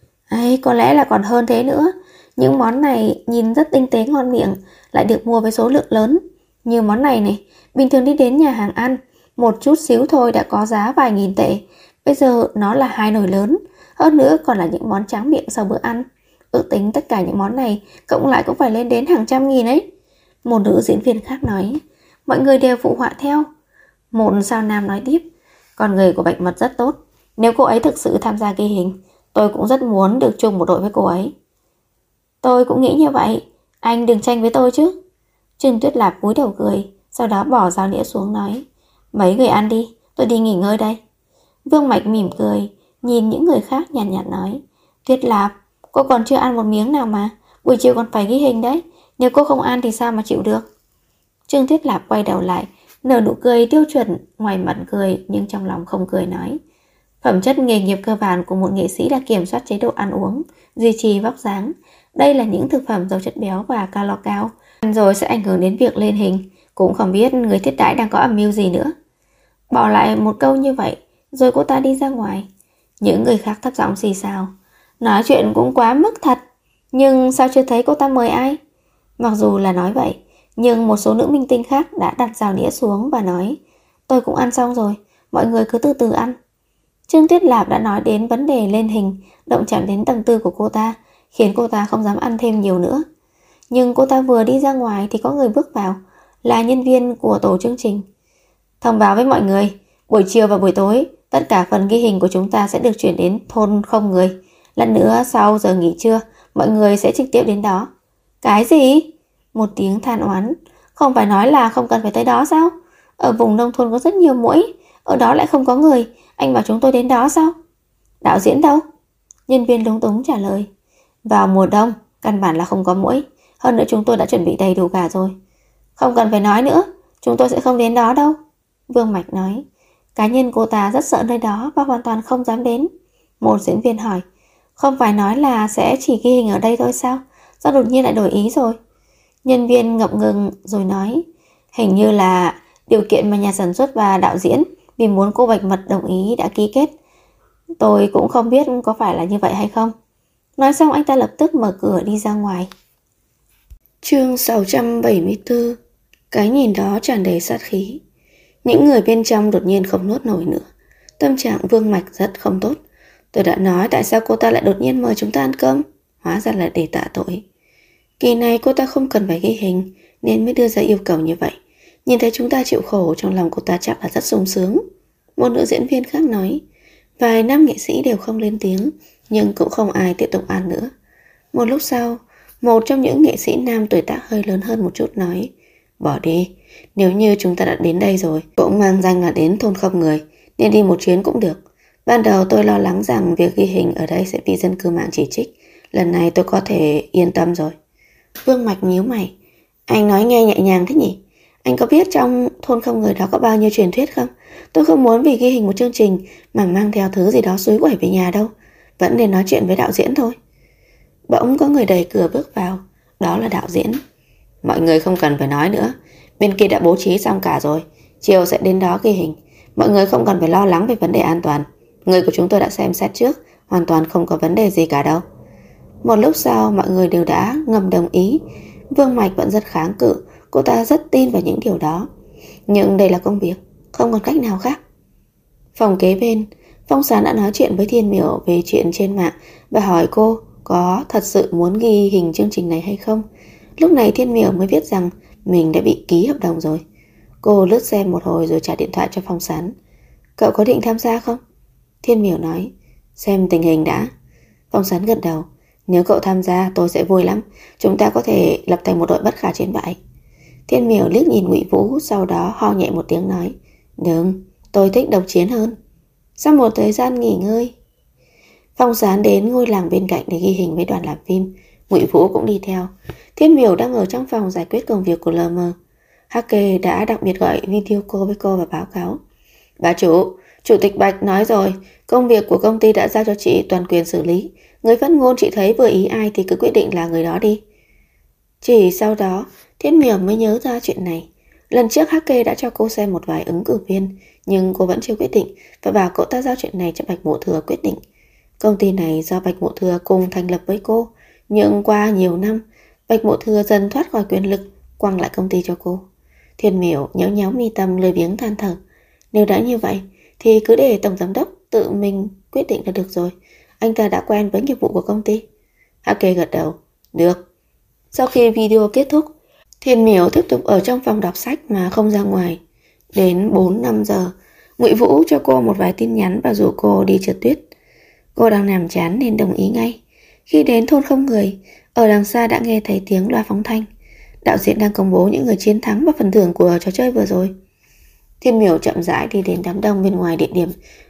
Có lẽ là còn hơn thế nữa. Những món này nhìn rất tinh tế ngon miệng, lại được mua với số lượng lớn. Như món này này, bình thường đi đến nhà hàng ăn, một chút xíu thôi đã có giá vài nghìn tệ. Bây giờ nó là 2 nồi lớn, hơn nữa còn là những món tráng miệng sau bữa ăn. Ước tính tất cả những món này cộng lại cũng phải lên đến hàng trăm nghìn ấy. Một nữ diễn viên khác nói. Mọi người đều phụ họa theo. Một sao nam nói tiếp: Con người của Bạch Mật rất tốt. Nếu cô ấy thực sự tham gia ghi hình, tôi cũng rất muốn được chung một đội với cô ấy. Tôi cũng nghĩ như vậy. Anh đừng tranh với tôi chứ. Trương Tuyết Lạp cúi đầu cười, sau đó bỏ dao đĩa xuống nói: Mấy người ăn đi, tôi đi nghỉ ngơi đây. Vương Mạch mỉm cười, nhìn những người khác nhàn nhạt nói, Tuyết Lạp, cô còn chưa ăn một miếng nào mà, buổi chiều còn phải ghi hình đấy, nếu cô không ăn thì sao mà chịu được. Trương Tuyết Lạp quay đầu lại, nở nụ cười tiêu chuẩn, ngoài mặt cười nhưng trong lòng không cười nói, phẩm chất nghề nghiệp cơ bản của một nghệ sĩ là kiểm soát chế độ ăn uống, duy trì vóc dáng. Đây là những thực phẩm giàu chất béo và calo cao, ăn rồi sẽ ảnh hưởng đến việc lên hình. Cũng không biết người thiết đãi đang có âm mưu gì nữa. Bỏ lại một câu như vậy, rồi cô ta đi ra ngoài. Những người khác thấp giọng xì xào, nói chuyện cũng quá mức thật, nhưng sao chưa thấy cô ta mời ai? Mặc dù là nói vậy, nhưng một số nữ minh tinh khác đã đặt dao đĩa xuống và nói, tôi cũng ăn xong rồi, mọi người cứ từ từ ăn. Trương Tuyết Lạp đã nói đến vấn đề lên hình, động chạm đến tâm tư của cô ta, khiến cô ta không dám ăn thêm nhiều nữa. Nhưng cô ta vừa đi ra ngoài thì có người bước vào, là nhân viên của tổ chương trình. Thông báo với mọi người, buổi chiều và buổi tối, tất cả phần ghi hình của chúng ta sẽ được chuyển đến thôn không người. Lần nữa sau giờ nghỉ trưa, mọi người sẽ trực tiếp đến đó. Cái gì? Một tiếng than oán. Không phải nói là không cần phải tới đó sao? Ở vùng nông thôn có rất nhiều muỗi, ở đó lại không có người. Anh bảo chúng tôi đến đó sao? Đạo diễn đâu? Nhân viên lúng túng trả lời. Vào mùa đông, căn bản là không có muỗi. Hơn nữa chúng tôi đã chuẩn bị đầy đủ cả rồi. Không cần phải nói nữa, chúng tôi sẽ không đến đó đâu. Vương Mạch nói. Cá nhân cô ta rất sợ nơi đó và hoàn toàn không dám đến. Một diễn viên hỏi, không phải nói là sẽ chỉ ghi hình ở đây thôi sao? Sao đột nhiên lại đổi ý rồi? Nhân viên ngập ngừng rồi nói, hình như là điều kiện mà nhà sản xuất và đạo diễn vì muốn cô Bạch Mật đồng ý đã ký kết. Tôi cũng không biết có phải là như vậy hay không. Nói xong anh ta lập tức mở cửa đi ra ngoài. Chương 674. Cái nhìn đó tràn đầy sát khí. Những người bên trong đột nhiên không nuốt nổi nữa. Tâm trạng Vương Mạch rất không tốt. Tôi đã nói tại sao cô ta lại đột nhiên mời chúng ta ăn cơm. Hóa ra là để tạ tội. Kỳ này cô ta không cần phải ghi hình nên mới đưa ra yêu cầu như vậy. Nhìn thấy chúng ta chịu khổ, trong lòng cô ta chắc là rất sung sướng. Một nữ diễn viên khác nói. Vài nam nghệ sĩ đều không lên tiếng, nhưng cũng không ai tiếp tục ăn nữa. Một lúc sau, một trong những nghệ sĩ nam tuổi tác hơi lớn hơn một chút nói, bỏ đi, nếu như chúng ta đã đến đây rồi, cũng mang danh là đến thôn không người, nên đi một chuyến cũng được. Ban đầu tôi lo lắng rằng việc ghi hình ở đây sẽ bị dân cư mạng chỉ trích. Lần này tôi có thể yên tâm rồi. Vương Mạch nhíu mày. Anh nói nghe nhẹ nhàng thế nhỉ? Anh có biết trong thôn không người đó có bao nhiêu truyền thuyết không? Tôi không muốn vì ghi hình một chương trình mà mang theo thứ gì đó xúi quẩy về nhà đâu. Vẫn nên nói chuyện với đạo diễn thôi. Bỗng có người đẩy cửa bước vào. Đó là đạo diễn. Mọi người không cần phải nói nữa. Bên kia đã bố trí xong cả rồi. Chiều sẽ đến đó ghi hình. Mọi người không cần phải lo lắng về vấn đề an toàn. Người của chúng tôi đã xem xét trước, hoàn toàn không có vấn đề gì cả đâu. Một lúc sau mọi người đều đã ngầm đồng ý. Vương Mạch vẫn rất kháng cự. Cô ta rất tin vào những điều đó. Nhưng đây là công việc, không còn cách nào khác. Phòng kế bên, Phong Sán đã nói chuyện với Thiên Miểu về chuyện trên mạng và hỏi cô có thật sự muốn ghi hình chương trình này hay không. Lúc này Thiên Miểu mới biết rằng mình đã bị ký hợp đồng rồi. Cô lướt xem một hồi rồi trả điện thoại cho Phong Sán. Cậu có định tham gia không? Thiên Miểu nói, xem tình hình đã. Phong Sán gật đầu. Nếu cậu tham gia tôi sẽ vui lắm. Chúng ta có thể lập thành một đội bất khả chiến bại. Thiên Miểu liếc nhìn Ngụy Vũ, sau đó ho nhẹ một tiếng nói, đừng, tôi thích độc chiến hơn. Sau một thời gian nghỉ ngơi, Phong Sán đến ngôi làng bên cạnh để ghi hình với đoàn làm phim. Ngụy Vũ cũng đi theo. Thiên Miểu đang ở trong phòng giải quyết công việc của LM. Hắc Kê đã đặc biệt gọi video call với cô và báo cáo. Bà Chủ tịch Bạch nói rồi, công việc của công ty đã giao cho chị toàn quyền xử lý. Người phát ngôn chị thấy vừa ý ai thì cứ quyết định là người đó đi. Chỉ sau đó, Thiên Miểu mới nhớ ra chuyện này. Lần trước Hắc Kê đã cho cô xem một vài ứng cử viên, nhưng cô vẫn chưa quyết định và bảo cậu ta giao chuyện này cho Bạch Mộ Thừa quyết định. Công ty này do Bạch Mộ Thừa cùng thành lập với cô, nhưng qua nhiều năm, Bạch Mộ Thừa dần thoát khỏi quyền lực, quăng lại công ty cho cô. Thiên Miểu nhéo nhéo mi tâm lười biếng than thở. Nếu đã như vậy, thì cứ để tổng giám đốc tự mình quyết định là được rồi. Anh ta đã quen với nghiệp vụ của công ty. Hắc Kê gật đầu. Được. Sau khi video kết thúc, Thiên Miểu tiếp tục ở trong phòng đọc sách mà không ra ngoài. Đến 4-5 giờ, Ngụy Vũ cho cô một vài tin nhắn và rủ cô đi trượt tuyết. Cô đang nằm chán nên đồng ý ngay. Khi đến thôn không người, ở đằng xa đã nghe thấy tiếng loa phóng thanh. Đạo diễn đang công bố những người chiến thắng và phần thưởng của trò chơi vừa rồi. Thiên Miểu chậm rãi đi đến đám đông bên ngoài địa điểm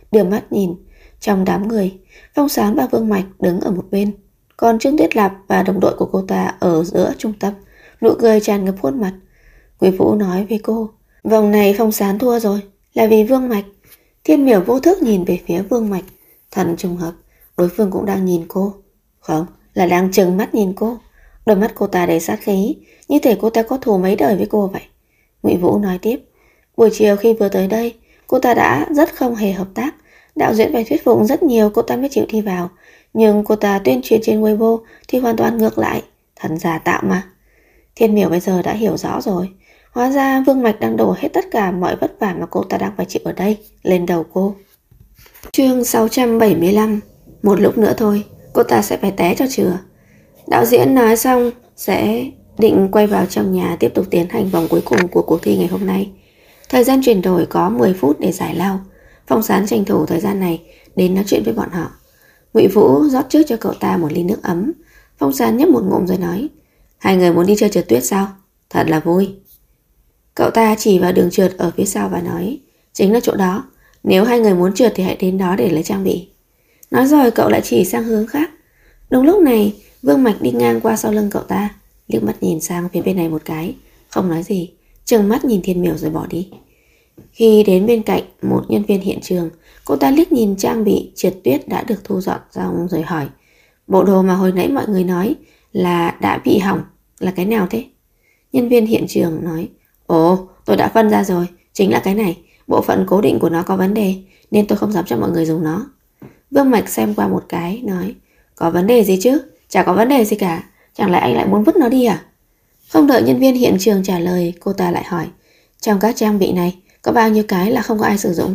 đưa mắt nhìn. Trong đám người, Phong Sán và Vương Mạch đứng ở một bên, còn Trương Tuyết Lạp và đồng đội của cô ta ở giữa trung tâm, nụ cười tràn ngập khuôn mặt. Ngụy Vũ nói với cô, vòng này Phong Sán thua rồi, là vì Vương Mạch. Thiên Miểu vô thức nhìn về phía Vương Mạch. Thần trùng hợp, đối phương cũng đang nhìn cô. Không, là đang trừng mắt nhìn cô. Đôi mắt cô ta đầy sát khí, như thể cô ta có thù mấy đời với cô vậy. Ngụy Vũ nói tiếp, buổi chiều khi vừa tới đây, cô ta đã rất không hề hợp tác. Đạo diễn phải thuyết phục rất nhiều cô ta mới chịu đi vào. Nhưng cô ta tuyên truyền trên Weibo thì hoàn toàn ngược lại. Thần giả tạo mà. Thiên Miểu bây giờ đã hiểu rõ rồi. Hóa ra Vương Mạch đang đổ hết tất cả mọi vất vả mà cô ta đang phải chịu ở đây lên đầu cô. Chương 675. Một lúc nữa thôi, cô ta sẽ phải té cho chừa. Đạo diễn nói xong sẽ định quay vào trong nhà tiếp tục tiến hành vòng cuối cùng của cuộc thi ngày hôm nay. Thời gian chuyển đổi có 10 phút để giải lao. Phong Sán tranh thủ thời gian này đến nói chuyện với bọn họ. Ngụy Vũ rót trước cho cậu ta một ly nước ấm. Phong Sán nhấp một ngụm rồi nói, hai người muốn đi chơi trượt tuyết sao? Thật là vui. Cậu ta chỉ vào đường trượt ở phía sau và nói, chính là chỗ đó. Nếu hai người muốn trượt thì hãy đến đó để lấy trang bị. Nói rồi cậu lại chỉ sang hướng khác. Đúng lúc này, Vương Mạch đi ngang qua sau lưng cậu ta, liếc mắt nhìn sang phía bên này một cái, không nói gì, trừng mắt nhìn Thiên Miểu rồi bỏ đi. Khi đến bên cạnh một nhân viên hiện trường, cô ta liếc nhìn trang bị trượt tuyết đã được thu dọn xong rồi hỏi, bộ đồ mà hồi nãy mọi người nói là đã bị hỏng là cái nào thế? Nhân viên hiện trường nói, ồ, tôi đã phân ra rồi, chính là cái này. Bộ phận cố định của nó có vấn đề nên tôi không dám cho mọi người dùng nó. Vương Mạch xem qua một cái, nói, có vấn đề gì chứ? Chả có vấn đề gì cả. Chẳng lẽ anh lại muốn vứt nó đi à? Không đợi nhân viên hiện trường trả lời, cô ta lại hỏi, trong các trang bị này có bao nhiêu cái là không có ai sử dụng?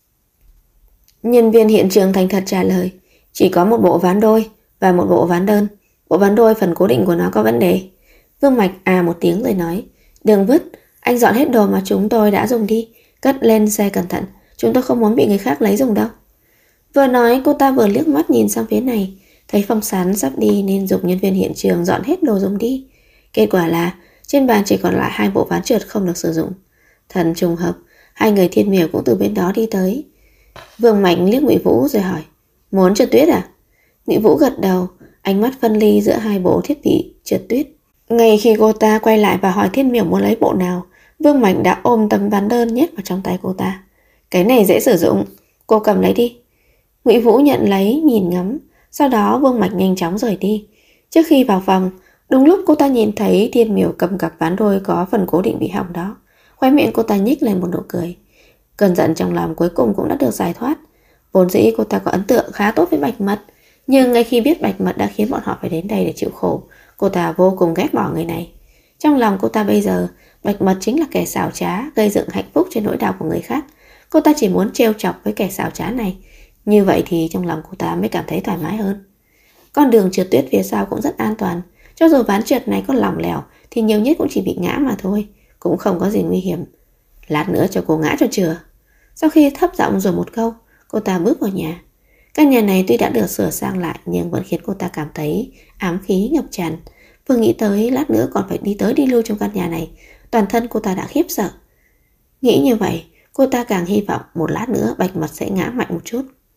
Nhân viên hiện trường thành thật trả lời, chỉ có một bộ ván đôi và một bộ ván đơn. Bộ ván đôi phần cố định của nó có vấn đề. Vương Mạch một tiếng rồi nói, đừng vứt, anh dọn hết đồ mà chúng tôi đã dùng đi, cất lên xe cẩn thận, chúng tôi không muốn bị người khác lấy dùng đâu. Vừa nói cô ta vừa liếc mắt nhìn sang phía này, thấy Phong Sán sắp đi nên giục nhân viên hiện trường dọn hết đồ dùng đi. Kết quả là trên bàn chỉ còn lại 2 bộ ván trượt không được sử dụng. Thần trùng hợp, hai người Thiên Miểu cũng từ bên đó đi tới. Vương Mạnh liếc Ngụy Vũ rồi hỏi, muốn trượt tuyết à? Ngụy Vũ gật đầu, ánh mắt phân ly giữa 2 bộ thiết bị trượt tuyết. Ngay khi cô ta quay lại và hỏi Thiên Miểu muốn lấy bộ nào, Vương Mạnh đã ôm tấm ván đơn nhét vào trong tay cô ta. Cái này dễ sử dụng, cô cầm lấy đi. Ngụy Vũ nhận lấy, nhìn ngắm. Sau đó Vương Mạch nhanh chóng rời đi. Trước khi vào phòng, đúng lúc cô ta nhìn thấy Thiên Miểu cầm cặp ván đôi có phần cố định bị hỏng đó, khóe miệng cô ta nhếch lên một nụ cười. Cơn giận trong lòng cuối cùng cũng đã được giải thoát. Vốn dĩ cô ta có ấn tượng khá tốt với Bạch Mật, nhưng ngay khi biết Bạch Mật đã khiến bọn họ phải đến đây để chịu khổ, cô ta vô cùng ghét bỏ người này. Trong lòng cô ta bây giờ, Bạch Mật chính là kẻ xảo trá, gây dựng hạnh phúc trên nỗi đau của người khác. Cô ta chỉ muốn trêu chọc với kẻ xảo trá này. Như vậy thì trong lòng cô ta mới cảm thấy thoải mái hơn. Con đường trượt tuyết phía sau cũng rất an toàn. Cho dù ván trượt này có lỏng lẻo thì nhiều nhất cũng chỉ bị ngã mà thôi, cũng không có gì nguy hiểm. Lát nữa cho cô ngã cho chừa. Sau khi thấp giọng rồi một câu, cô ta bước vào nhà. Căn nhà này tuy đã được sửa sang lại nhưng vẫn khiến cô ta cảm thấy ám khí ngập tràn. Vừa nghĩ tới lát nữa còn phải đi tới đi lui trong căn nhà này, toàn thân cô ta đã khiếp sợ. Nghĩ như vậy, cô ta càng hy vọng một lát nữa Bạch Mật sẽ ngã mạnh một chút.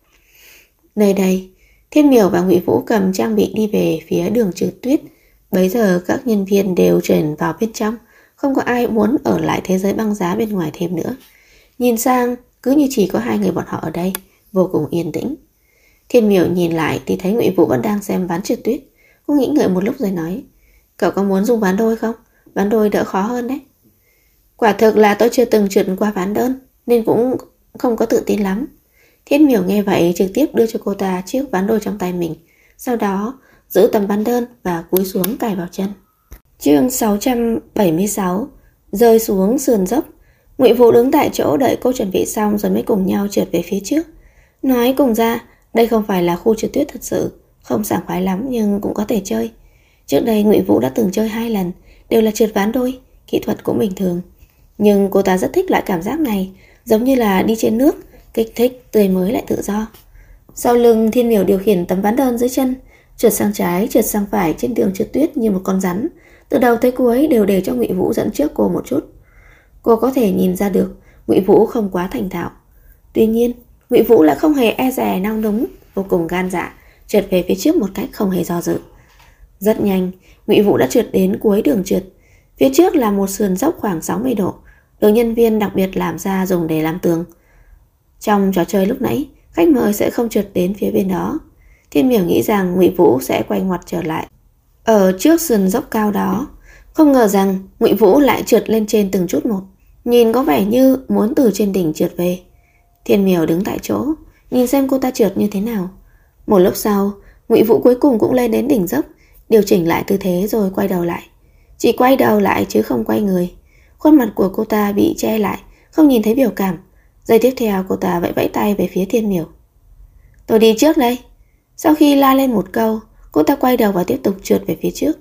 Nơi đây, Thiên Miểu và Ngụy Vũ cầm trang bị đi về phía đường trượt tuyết. Bấy giờ các nhân viên đều chuyển vào bên trong, không có ai muốn ở lại thế giới băng giá bên ngoài thêm nữa. Nhìn sang, cứ như chỉ có 2 người bọn họ ở đây, vô cùng yên tĩnh. Thiên Miểu nhìn lại thì thấy Ngụy Vũ vẫn đang xem ván trượt tuyết. Cô nghĩ ngợi một lúc rồi nói, cậu có muốn dùng ván đôi không? Ván đôi đỡ khó hơn đấy. Quả thực là tôi chưa từng trượt qua ván đơn nên cũng không có tự tin lắm. Thiên Miểu nghe vậy trực tiếp đưa cho cô ta chiếc ván đôi trong tay mình, sau đó giữ tấm ván đơn và cúi xuống cài vào chân. Chương 676. Rơi xuống sườn dốc. Ngụy Vũ đứng tại chỗ đợi cô chuẩn bị xong rồi mới cùng nhau trượt về phía trước. Nói cùng ra, đây không phải là khu trượt tuyết thật sự, không sảng khoái lắm nhưng cũng có thể chơi. Trước đây Ngụy Vũ đã từng chơi 2 lần, đều là trượt ván đôi, kỹ thuật cũng bình thường. Nhưng cô ta rất thích loại cảm giác này, giống như là đi trên nước, kích thích, tươi mới lại tự do. Sau lưng, Thiên Miểu điều khiển tấm ván đơn dưới chân, trượt sang trái, trượt sang phải trên đường trượt tuyết như một con rắn. Từ đầu tới cuối đều để cho Ngụy Vũ dẫn trước cô một chút. Cô có thể nhìn ra được Ngụy Vũ không quá thành thạo. Tuy nhiên, Ngụy Vũ lại không hề e dè nao núng, vô cùng gan dạ, trượt về phía trước một cách không hề do dự. Rất nhanh, Ngụy Vũ đã trượt đến cuối đường trượt. Phía trước là một sườn dốc khoảng 60 độ, được nhân viên đặc biệt làm ra dùng để làm tường. Trong trò chơi lúc nãy, khách mời sẽ không trượt đến phía bên đó. Thiên Miểu nghĩ rằng Ngụy Vũ sẽ quay ngoặt trở lại ở trước sườn dốc cao đó. Không ngờ rằng Ngụy Vũ lại trượt lên trên từng chút một, nhìn có vẻ như muốn từ trên đỉnh trượt về. Thiên Miểu đứng tại chỗ, nhìn xem cô ta trượt như thế nào. Một lúc sau, Ngụy Vũ cuối cùng cũng lên đến đỉnh dốc, điều chỉnh lại tư thế rồi quay đầu lại. Chỉ quay đầu lại chứ không quay người. Khuôn mặt của cô ta bị che lại, không nhìn thấy biểu cảm. Giây tiếp theo cô ta vẫy vẫy tay về phía Thiên Miểu. Tôi đi trước đây. Sau khi la lên một câu, cô ta quay đầu và tiếp tục trượt về phía trước.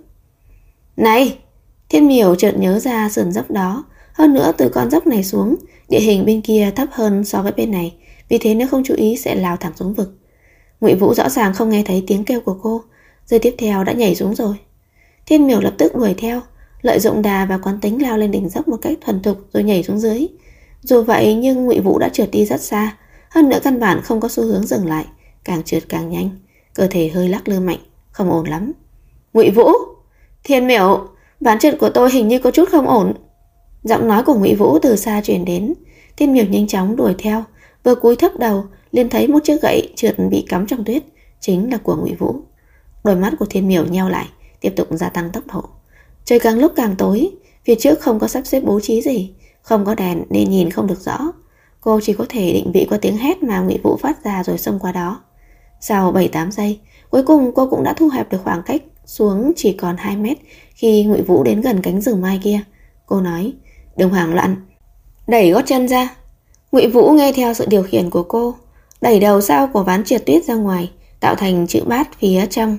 Này! Thiên Miểu chợt nhớ ra sườn dốc đó. Hơn nữa từ con dốc này xuống, địa hình bên kia thấp hơn so với bên này, vì thế nếu không chú ý sẽ lao thẳng xuống vực. Ngụy Vũ rõ ràng không nghe thấy tiếng kêu của cô, giây tiếp theo đã nhảy xuống rồi. Thiên Miểu lập tức đuổi theo, lợi dụng đà và quán tính lao lên đỉnh dốc một cách thuần thục rồi nhảy xuống dưới. Dù vậy nhưng Ngụy Vũ đã trượt đi rất xa, hơn nữa căn bản không có xu hướng dừng lại, càng trượt càng nhanh, cơ thể hơi lắc lư mạnh, không ổn lắm. Ngụy Vũ! Thiên Miểu! Ván trượt của tôi hình như có chút không ổn. Giọng nói của Ngụy Vũ từ xa truyền đến. Thiên Miểu nhanh chóng đuổi theo, vừa cúi thấp đầu liền thấy một chiếc gậy trượt bị cắm trong tuyết, chính là của Ngụy Vũ. Đôi mắt của Thiên Miểu nheo lại, tiếp tục gia tăng tốc độ. Trời càng lúc càng tối, phía trước không có sắp xếp bố trí gì, không có đèn nên nhìn không được rõ. Cô chỉ có thể định vị qua tiếng hét mà Ngụy Vũ phát ra rồi xông qua đó. Sau 7-8 giây, cuối cùng cô cũng đã thu hẹp được khoảng cách xuống chỉ còn 2 mét khi Ngụy Vũ đến gần cánh rừng mai kia. Cô nói, đừng hoảng loạn, đẩy gót chân ra. Ngụy Vũ nghe theo sự điều khiển của cô, đẩy đầu sau của ván trượt tuyết ra ngoài, tạo thành chữ bát phía trong.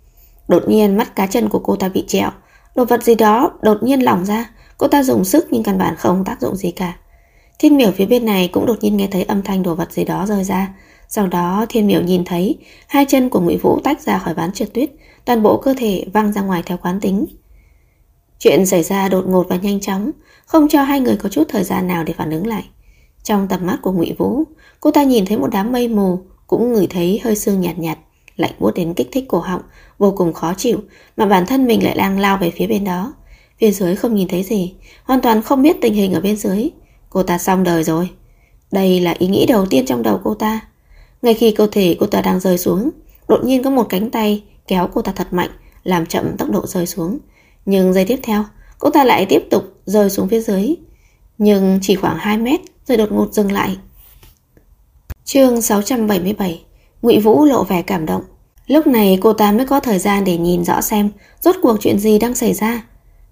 Đột nhiên mắt cá chân của cô ta bị trẹo, đồ vật gì đó đột nhiên lỏng ra. Cô ta dùng sức nhưng căn bản không tác dụng gì cả. Thiên Miểu phía bên này cũng đột nhiên nghe thấy âm thanh đồ vật gì đó rơi ra. Sau đó Thiên Miểu nhìn thấy hai chân của Ngụy Vũ tách ra khỏi ván trượt tuyết, toàn bộ cơ thể văng ra ngoài theo quán tính. Chuyện xảy ra đột ngột và nhanh chóng, không cho hai người có chút thời gian nào để phản ứng lại. Trong tầm mắt của Ngụy Vũ, cô ta nhìn thấy một đám mây mù, cũng ngửi thấy hơi sương nhạt nhạt, lạnh buốt đến kích thích cổ họng, vô cùng khó chịu, mà bản thân mình lại đang lao về phía bên đó. Phía dưới không nhìn thấy gì, hoàn toàn không biết tình hình ở bên dưới. Cô ta xong đời rồi. Đây là ý nghĩ đầu tiên trong đầu cô ta. Ngay khi cơ thể cô ta đang rơi xuống, đột nhiên có một cánh tay kéo cô ta thật mạnh, làm chậm tốc độ rơi xuống. Nhưng giây tiếp theo, cô ta lại tiếp tục rơi xuống phía dưới, nhưng chỉ khoảng 2 mét rồi đột ngột dừng lại. Chương 677. Ngụy Vũ lộ vẻ cảm động. Lúc này cô ta mới có thời gian để nhìn rõ xem rốt cuộc chuyện gì đang xảy ra.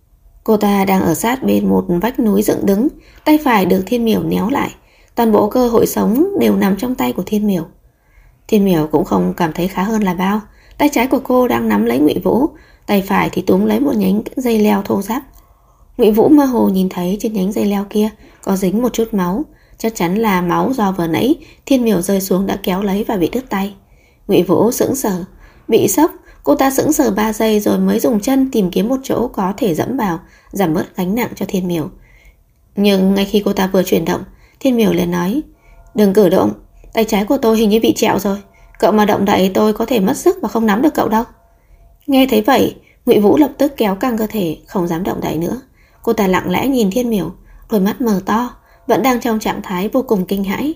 Cô ta đang ở sát bên một vách núi dựng đứng, tay phải được Thiên Miểu néo lại, toàn bộ cơ hội sống đều nằm trong tay của Thiên Miểu. Thiên Miểu cũng không cảm thấy khá hơn là bao. Tay trái của cô đang nắm lấy Ngụy Vũ, tay phải thì túm lấy một nhánh dây leo thô ráp. Ngụy Vũ mơ hồ nhìn thấy trên nhánh dây leo kia có dính một chút máu, chắc chắn là máu do vừa nãy Thiên Miểu rơi xuống đã kéo lấy và bị đứt tay. Ngụy Vũ sững sờ, bị sốc, cô ta sững sờ 3 giây rồi mới dùng chân tìm kiếm một chỗ có thể dẫm vào, giảm bớt gánh nặng cho Thiên Miểu. Nhưng ngay khi cô ta vừa chuyển động, Thiên Miểu liền nói, đừng cử động, tay trái của tôi hình như bị trẹo rồi, cậu mà động đậy tôi có thể mất sức và không nắm được cậu đâu. Nghe thấy vậy, Ngụy Vũ lập tức kéo căng cơ thể, không dám động đậy nữa. Cô ta lặng lẽ nhìn Thiên Miểu, đôi mắt mở to, vẫn đang trong trạng thái vô cùng kinh hãi.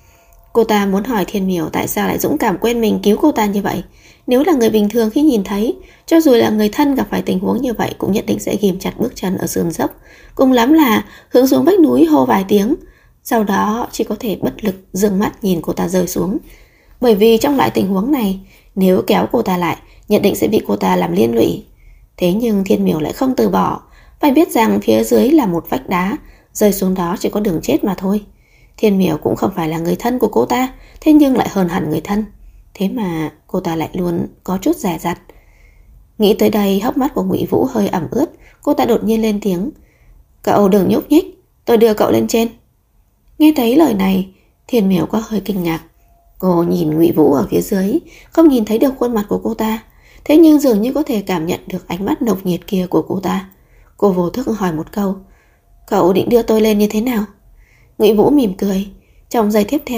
Cô ta muốn hỏi Thiên Miểu tại sao lại dũng cảm quên mình cứu cô ta như vậy. Nếu là người bình thường khi nhìn thấy, cho dù là người thân gặp phải tình huống như vậy cũng nhất định sẽ ghim chặt bước chân ở sườn dốc, cùng lắm là hướng xuống vách núi hô vài tiếng, sau đó chỉ có thể bất lực dương mắt nhìn cô ta rơi xuống. Bởi vì trong loại tình huống này, nếu kéo cô ta lại, nhất định sẽ bị cô ta làm liên lụy. Thế nhưng Thiên Miểu lại không từ bỏ, phải biết rằng phía dưới là một vách đá, rơi xuống đó chỉ có đường chết mà thôi. Thiên Miểu cũng không phải là người thân của cô ta, thế nhưng lại hơn hẳn người thân. Thế mà cô ta lại luôn có chút dè dặt. Nghĩ tới đây, hốc mắt của Ngụy Vũ hơi ẩm ướt. Cô ta đột nhiên lên tiếng, cậu đừng nhúc nhích, tôi đưa cậu lên trên. Nghe thấy lời này, Thiên Miểu có hơi kinh ngạc. Cô nhìn Ngụy Vũ ở phía dưới, không nhìn thấy được khuôn mặt của cô ta, thế nhưng dường như có thể cảm nhận được ánh mắt nồng nhiệt kia của cô ta. Cô vô thức hỏi một câu, cậu định đưa tôi lên như thế nào? Ngụy Vũ mỉm cười. Trong giây tiếp theo,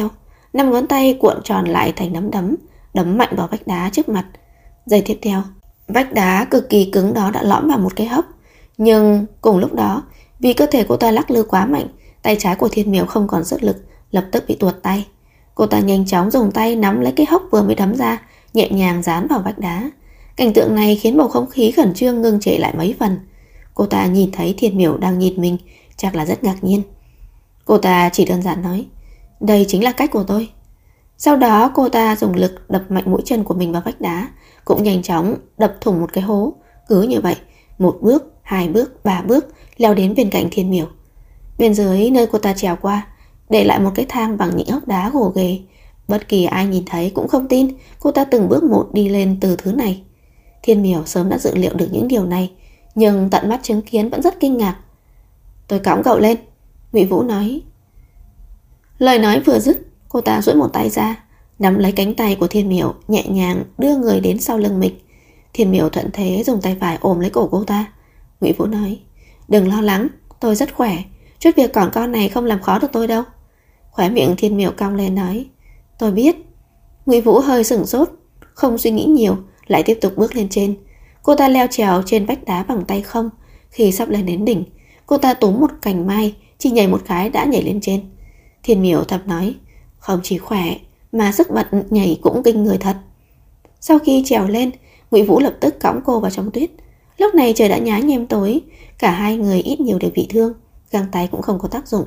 5 ngón tay cuộn tròn lại thành nắm đấm, đấm mạnh vào vách đá trước mặt. Giây tiếp theo, vách đá cực kỳ cứng đó đã lõm vào một cái hốc. Nhưng cùng lúc đó, vì cơ thể cô ta lắc lư quá mạnh, tay trái của Thiên Miểu không còn sức lực, lập tức bị tuột tay. Cô ta nhanh chóng dùng tay nắm lấy cái hốc vừa mới đấm ra, nhẹ nhàng dán vào vách đá. Cảnh tượng này khiến bầu không khí khẩn trương ngưng trệ lại mấy phần. Cô ta nhìn thấy Thiên Miểu đang nhìn mình, chắc là rất ngạc nhiên. Cô ta chỉ đơn giản nói, đây chính là cách của tôi. Sau đó cô ta dùng lực đập mạnh mũi chân của mình vào vách đá, cũng nhanh chóng đập thủng một cái hố. Cứ như vậy, 1 bước, 2 bước, 3 bước leo đến bên cạnh Thiên Miểu. Bên dưới nơi cô ta trèo qua, để lại một cái thang bằng những hốc đá gồ ghề. Bất kỳ ai nhìn thấy cũng không tin cô ta từng bước một đi lên từ thứ này. Thiên Miểu sớm đã dự liệu được những điều này, nhưng tận mắt chứng kiến vẫn rất kinh ngạc. Tôi cõng cậu lên, Ngụy Vũ nói. Lời nói vừa dứt, cô ta duỗi một tay ra, nắm lấy cánh tay của Thiên Miểu, nhẹ nhàng đưa người đến sau lưng mình. Thiên Miểu thuận thế dùng tay phải ôm lấy cổ cô ta. Ngụy Vũ nói, đừng lo lắng, tôi rất khỏe, chút việc còn con này không làm khó được tôi đâu. Khóe miệng Thiên Miểu cong lên nói, tôi biết. Ngụy Vũ hơi sửng sốt, không suy nghĩ nhiều, lại tiếp tục bước lên trên. Cô ta leo trèo trên vách đá bằng tay không. Khi sắp lên đến đỉnh, cô ta túm một cành mai, chỉ nhảy một cái đã nhảy lên trên. Thiên Miểu thầm nói, không chỉ khỏe mà sức bật nhảy cũng kinh người thật. Sau khi trèo lên, Ngụy Vũ lập tức cõng cô vào trong tuyết. Lúc này trời đã nhá nhem tối, cả hai người ít nhiều đều bị thương, găng tay cũng không có tác dụng.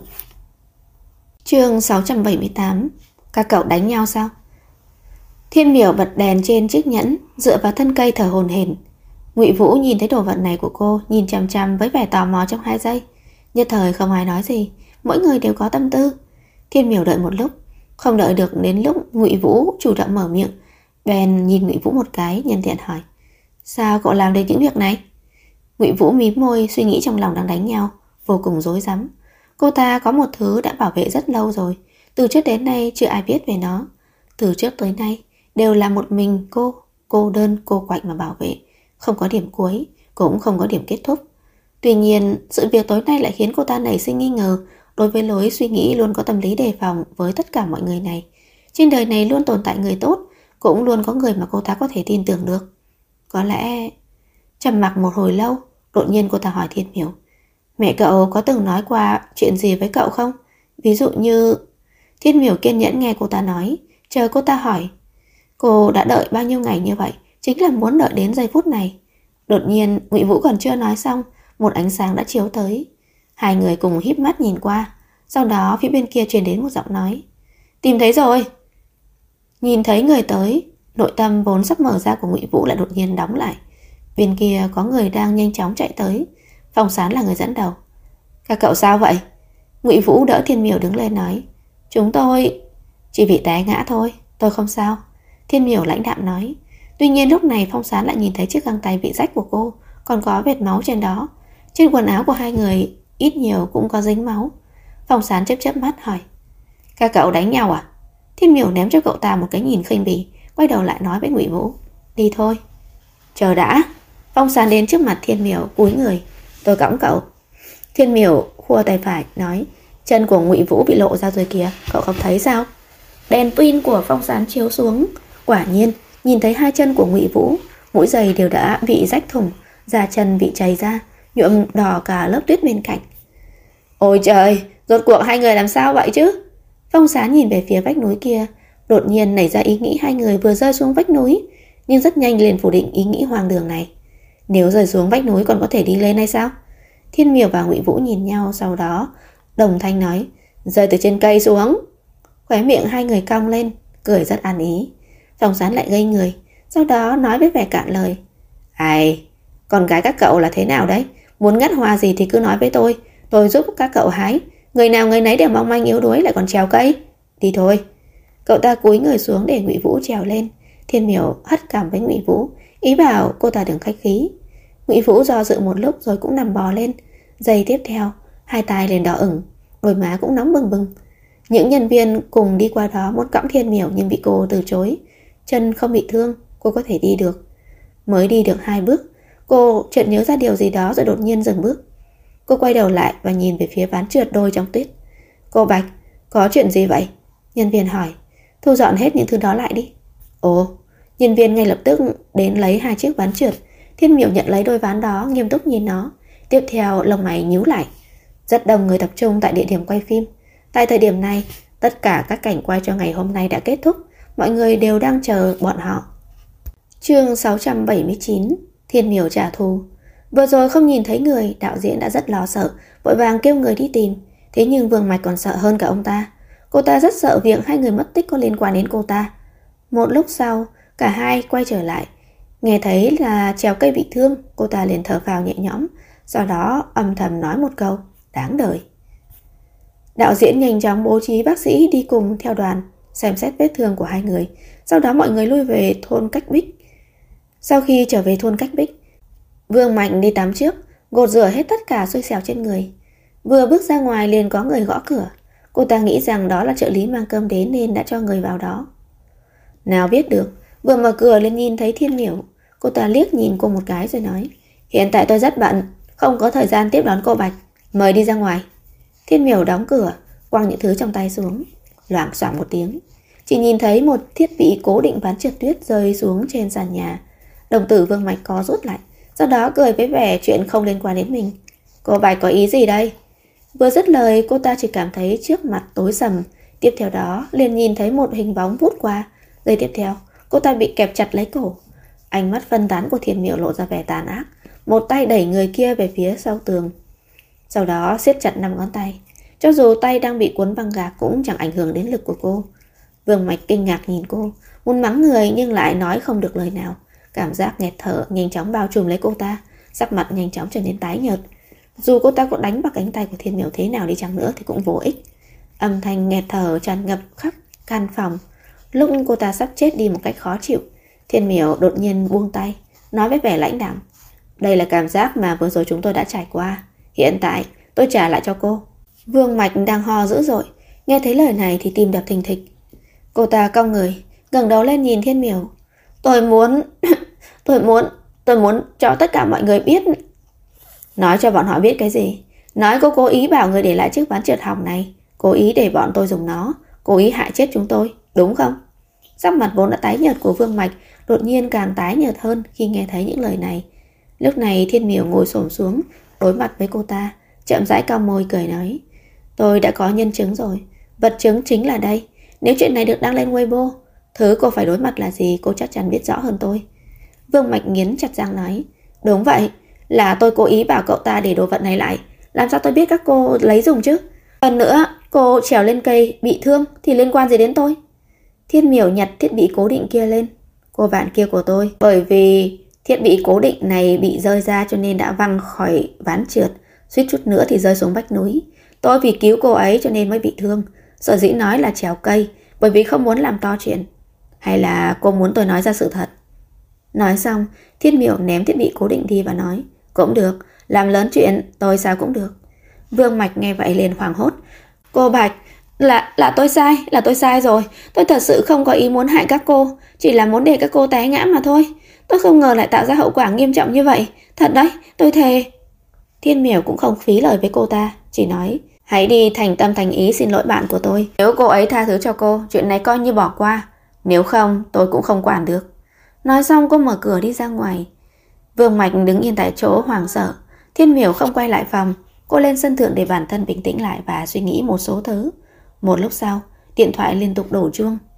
Chương 678. Các cậu đánh nhau sao? Thiên Miểu bật đèn trên chiếc nhẫn, dựa vào thân cây thở hổn hển. Ngụy Vũ nhìn thấy đồ vật này của cô, nhìn chằm chằm với vẻ tò mò trong 2 giây. Nhất thời không ai nói gì, mỗi người đều có tâm tư. Thiên Miểu đợi một lúc, không đợi được đến lúc Ngụy Vũ chủ động mở miệng, bèn nhìn Ngụy Vũ một cái, nhân tiện hỏi, sao cậu làm được những việc này? Ngụy Vũ mím môi, suy nghĩ trong lòng đang đánh nhau, vô cùng rối rắm. Cô ta có một thứ đã bảo vệ rất lâu rồi, từ trước đến nay chưa ai biết về nó. Từ trước tới nay đều là một mình cô đơn cô quạnh mà bảo vệ, không có điểm cuối, cũng không có điểm kết thúc. Tuy nhiên, sự việc tối nay lại khiến cô ta nảy sinh nghi ngờ đối với lối suy nghĩ luôn có tâm lý đề phòng với tất cả mọi người này. Trên đời này luôn tồn tại người tốt, cũng luôn có người mà cô ta có thể tin tưởng được. Có lẽ... Trầm mặc một hồi lâu, đột nhiên cô ta hỏi Thiên Miểu, mẹ cậu có từng nói qua chuyện gì với cậu không? Ví dụ như... Thiên Miểu kiên nhẫn nghe cô ta nói, chờ cô ta hỏi. Cô đã đợi bao nhiêu ngày như vậy, chính là muốn đợi đến giây phút này. Đột nhiên, Ngụy Vũ còn chưa nói xong, một ánh sáng đã chiếu tới. Hai người cùng híp mắt nhìn qua, sau đó phía bên kia truyền đến một giọng nói, tìm thấy rồi. Nhìn thấy người tới, nội tâm vốn sắp mở ra của Ngụy Vũ lại đột nhiên đóng lại. Bên kia có người đang nhanh chóng chạy tới. Phong Sán là người dẫn đầu. Các cậu sao vậy? Ngụy Vũ đỡ Thiên Miểu đứng lên nói, chúng tôi chỉ bị té ngã thôi, tôi không sao. Thiên Miểu lãnh đạm nói. Tuy nhiên lúc này Phong Sán lại nhìn thấy chiếc găng tay bị rách của cô, còn có vệt máu trên đó. Trên quần áo của hai người ít nhiều cũng có dính máu. Phong Sán chớp chớp mắt hỏi, các cậu đánh nhau à? Thiên Miểu ném cho cậu ta một cái nhìn khinh bỉ, quay đầu lại nói với Ngụy Vũ, đi thôi. Chờ đã. Phong Sán đến trước mặt Thiên Miểu cúi người, tôi cõng cậu. Thiên Miểu khua tay phải nói, chân của Ngụy Vũ bị lộ ra rồi kìa, cậu không thấy sao? Đèn pin của Phong Sán chiếu xuống, quả nhiên nhìn thấy hai chân của Ngụy Vũ, mũi giày đều đã bị rách thủng, da chân bị chảy ra, nhuộm đỏ cả lớp tuyết bên cạnh. Ôi trời, rốt cuộc hai người làm sao vậy chứ? Phong Sán nhìn về phía vách núi kia, đột nhiên nảy ra ý nghĩ hai người vừa rơi xuống vách núi, nhưng rất nhanh liền phủ định ý nghĩ hoang đường này. Nếu rơi xuống vách núi còn có thể đi lên hay sao? Thiên Miểu và Ngụy Vũ nhìn nhau, sau đó đồng thanh nói, rơi từ trên cây xuống. Khóe miệng hai người cong lên, cười rất ăn ý. Phong Sán lại ngây người, sau đó nói với vẻ cạn lời, ai, con gái các cậu là thế nào đấy? Muốn ngắt hoa gì thì cứ nói với tôi giúp các cậu hái. Người nào người nấy đều mong manh yếu đuối lại còn trèo cây. Đi thôi. Cậu ta cúi người xuống để Ngụy Vũ trèo lên. Thiên Miểu hất cằm với Ngụy Vũ, ý bảo cô ta đừng khách khí. Ngụy Vũ do dự một lúc rồi cũng nằm bò lên. Giây tiếp theo, hai tai liền đỏ ửng, đôi má cũng nóng bừng bừng. Những nhân viên cùng đi qua đó muốn cõng Thiên Miểu nhưng bị cô từ chối. Chân không bị thương, cô có thể đi được. Mới đi được 2 bước, cô chợt nhớ ra điều gì đó rồi đột nhiên dừng bước. Cô quay đầu lại và nhìn về phía ván trượt đôi trong tuyết. Cô Bạch, có chuyện gì vậy? Nhân viên hỏi. thu dọn hết những thứ đó lại đi. Ồ, nhân viên ngay lập tức đến lấy 2 chiếc ván trượt. Thiên Miểu nhận lấy đôi ván đó, nghiêm túc nhìn nó. Tiếp theo lông mày nhíu lại. Rất đông người tập trung tại địa điểm quay phim. Tại thời điểm này, tất cả các cảnh quay cho ngày hôm nay đã kết thúc. Mọi người đều đang chờ bọn họ. Chương 679, Thiên Miểu trả thù. Vừa rồi không nhìn thấy người, đạo diễn đã rất lo sợ, vội vàng kêu người đi tìm. Thế nhưng Vương Mạch còn sợ hơn cả ông ta. Cô ta rất sợ việc 2 người mất tích có liên quan đến cô ta. Một lúc sau, cả hai quay trở lại. Nghe thấy là trèo cây bị thương, cô ta liền thở phào nhẹ nhõm. Sau đó âm thầm nói một câu, đáng đời. Đạo diễn nhanh chóng bố trí bác sĩ đi cùng theo đoàn, xem xét vết thương của 2 người. Sau đó mọi người lui về thôn Cách Bích. Sau khi trở về thôn Cách Bích, Vương Mạnh đi tắm trước, gột rửa hết tất cả xui xẻo trên người. Vừa bước ra ngoài liền có người gõ cửa. Cô ta nghĩ rằng đó là trợ lý mang cơm đến nên đã cho người vào đó. Nào biết được, vừa mở cửa lên nhìn thấy Thiên Miểu. Cô ta liếc nhìn cô một cái rồi nói, hiện tại tôi rất bận, không có thời gian tiếp đón cô Bạch, mời đi ra ngoài. Thiên Miểu đóng cửa, quăng những thứ trong tay xuống. Loảng xoảng một tiếng, chỉ nhìn thấy một thiết bị cố định ván trượt tuyết rơi xuống trên sàn nhà. Đồng tử Vương Mạch có rút lại, sau đó cười với vẻ chuyện không liên quan đến mình. Cô Bạch có ý gì đây? Vừa dứt lời, cô ta chỉ cảm thấy trước mặt tối sầm. Tiếp theo đó liền nhìn thấy một hình bóng vút qua. Giây tiếp theo, cô ta bị kẹp chặt lấy cổ. Ánh mắt phân tán của Thiên Miểu lộ ra vẻ tàn ác. Một tay đẩy người kia về phía sau tường, sau đó siết chặt 5 ngón tay. Cho dù tay đang bị cuốn băng gạc cũng chẳng ảnh hưởng đến lực của cô. Vương Mạch kinh ngạc nhìn cô, muốn mắng người nhưng lại nói không được lời nào. Cảm giác nghẹt thở nhanh chóng bao trùm lấy cô ta, sắc mặt nhanh chóng trở nên tái nhợt. Dù cô ta có đánh vào cánh tay của Thiên Miểu thế nào đi chăng nữa thì cũng vô ích. Âm thanh nghẹt thở tràn ngập khắp căn phòng. Lúc cô ta sắp chết đi một cách khó chịu, Thiên Miểu đột nhiên buông tay, nói với vẻ lãnh đạm, đây là cảm giác mà vừa rồi chúng tôi đã trải qua. Hiện tại tôi trả lại cho cô. Vương Mạch đang ho dữ dội, nghe thấy lời này thì tim đập thình thịch. Cô ta cong người, ngẩng đầu lên nhìn Thiên Miểu. Tôi muốn tôi muốn cho tất cả mọi người biết. Nói cho bọn họ biết cái gì? Nói cô cố ý bảo người để lại chiếc ván trượt hỏng này, cố ý để bọn tôi dùng nó, cố ý hại chết chúng tôi, đúng không? Sắc mặt vốn đã tái nhợt của Vương Mạch đột nhiên càng tái nhợt hơn khi nghe thấy những lời này. Lúc này Thiên Miểu ngồi xổm xuống đối mặt với cô ta, chậm rãi cau môi cười nói, tôi đã có nhân chứng rồi, vật chứng chính là đây. Nếu chuyện này được đăng lên Weibo, thứ cô phải đối mặt là gì cô chắc chắn biết rõ hơn tôi. Vương Mạch nghiến chặt răng nói, đúng vậy, là tôi cố ý bảo cậu ta để đồ vật này lại, làm sao tôi biết các cô lấy dùng chứ? Hơn nữa, cô trèo lên cây bị thương thì liên quan gì đến tôi? Thiên Miểu nhặt thiết bị cố định kia lên. Cô bạn kia của tôi, bởi vì thiết bị cố định này bị rơi ra cho nên đã văng khỏi ván trượt, suýt chút nữa thì rơi xuống vách núi. Tôi vì cứu cô ấy cho nên mới bị thương. Sở dĩ nói là trèo cây bởi vì không muốn làm to chuyện. Hay là cô muốn tôi nói ra sự thật? Nói xong, Thiên Miểu ném thiết bị cố định đi và nói, cũng được, làm lớn chuyện tôi sao cũng được. Vương Mạch nghe vậy liền hoảng hốt. Cô Bạch, là tôi sai rồi. Tôi thật sự không có ý muốn hại các cô, chỉ là muốn để các cô té ngã mà thôi. Tôi không ngờ lại tạo ra hậu quả nghiêm trọng như vậy. Thật đấy, tôi thề. Thiên Miểu cũng không phí lời với cô ta, chỉ nói, hãy đi thành tâm thành ý xin lỗi bạn của tôi. Nếu cô ấy tha thứ cho cô, chuyện này coi như bỏ qua. Nếu không, tôi cũng không quản được. Nói xong cô mở cửa đi ra ngoài. Vương Mạch đứng yên tại chỗ hoảng sợ. Thiên Miểu không quay lại phòng. Cô lên sân thượng để bản thân bình tĩnh lại và suy nghĩ một số thứ. Một lúc sau, điện thoại liên tục đổ chuông.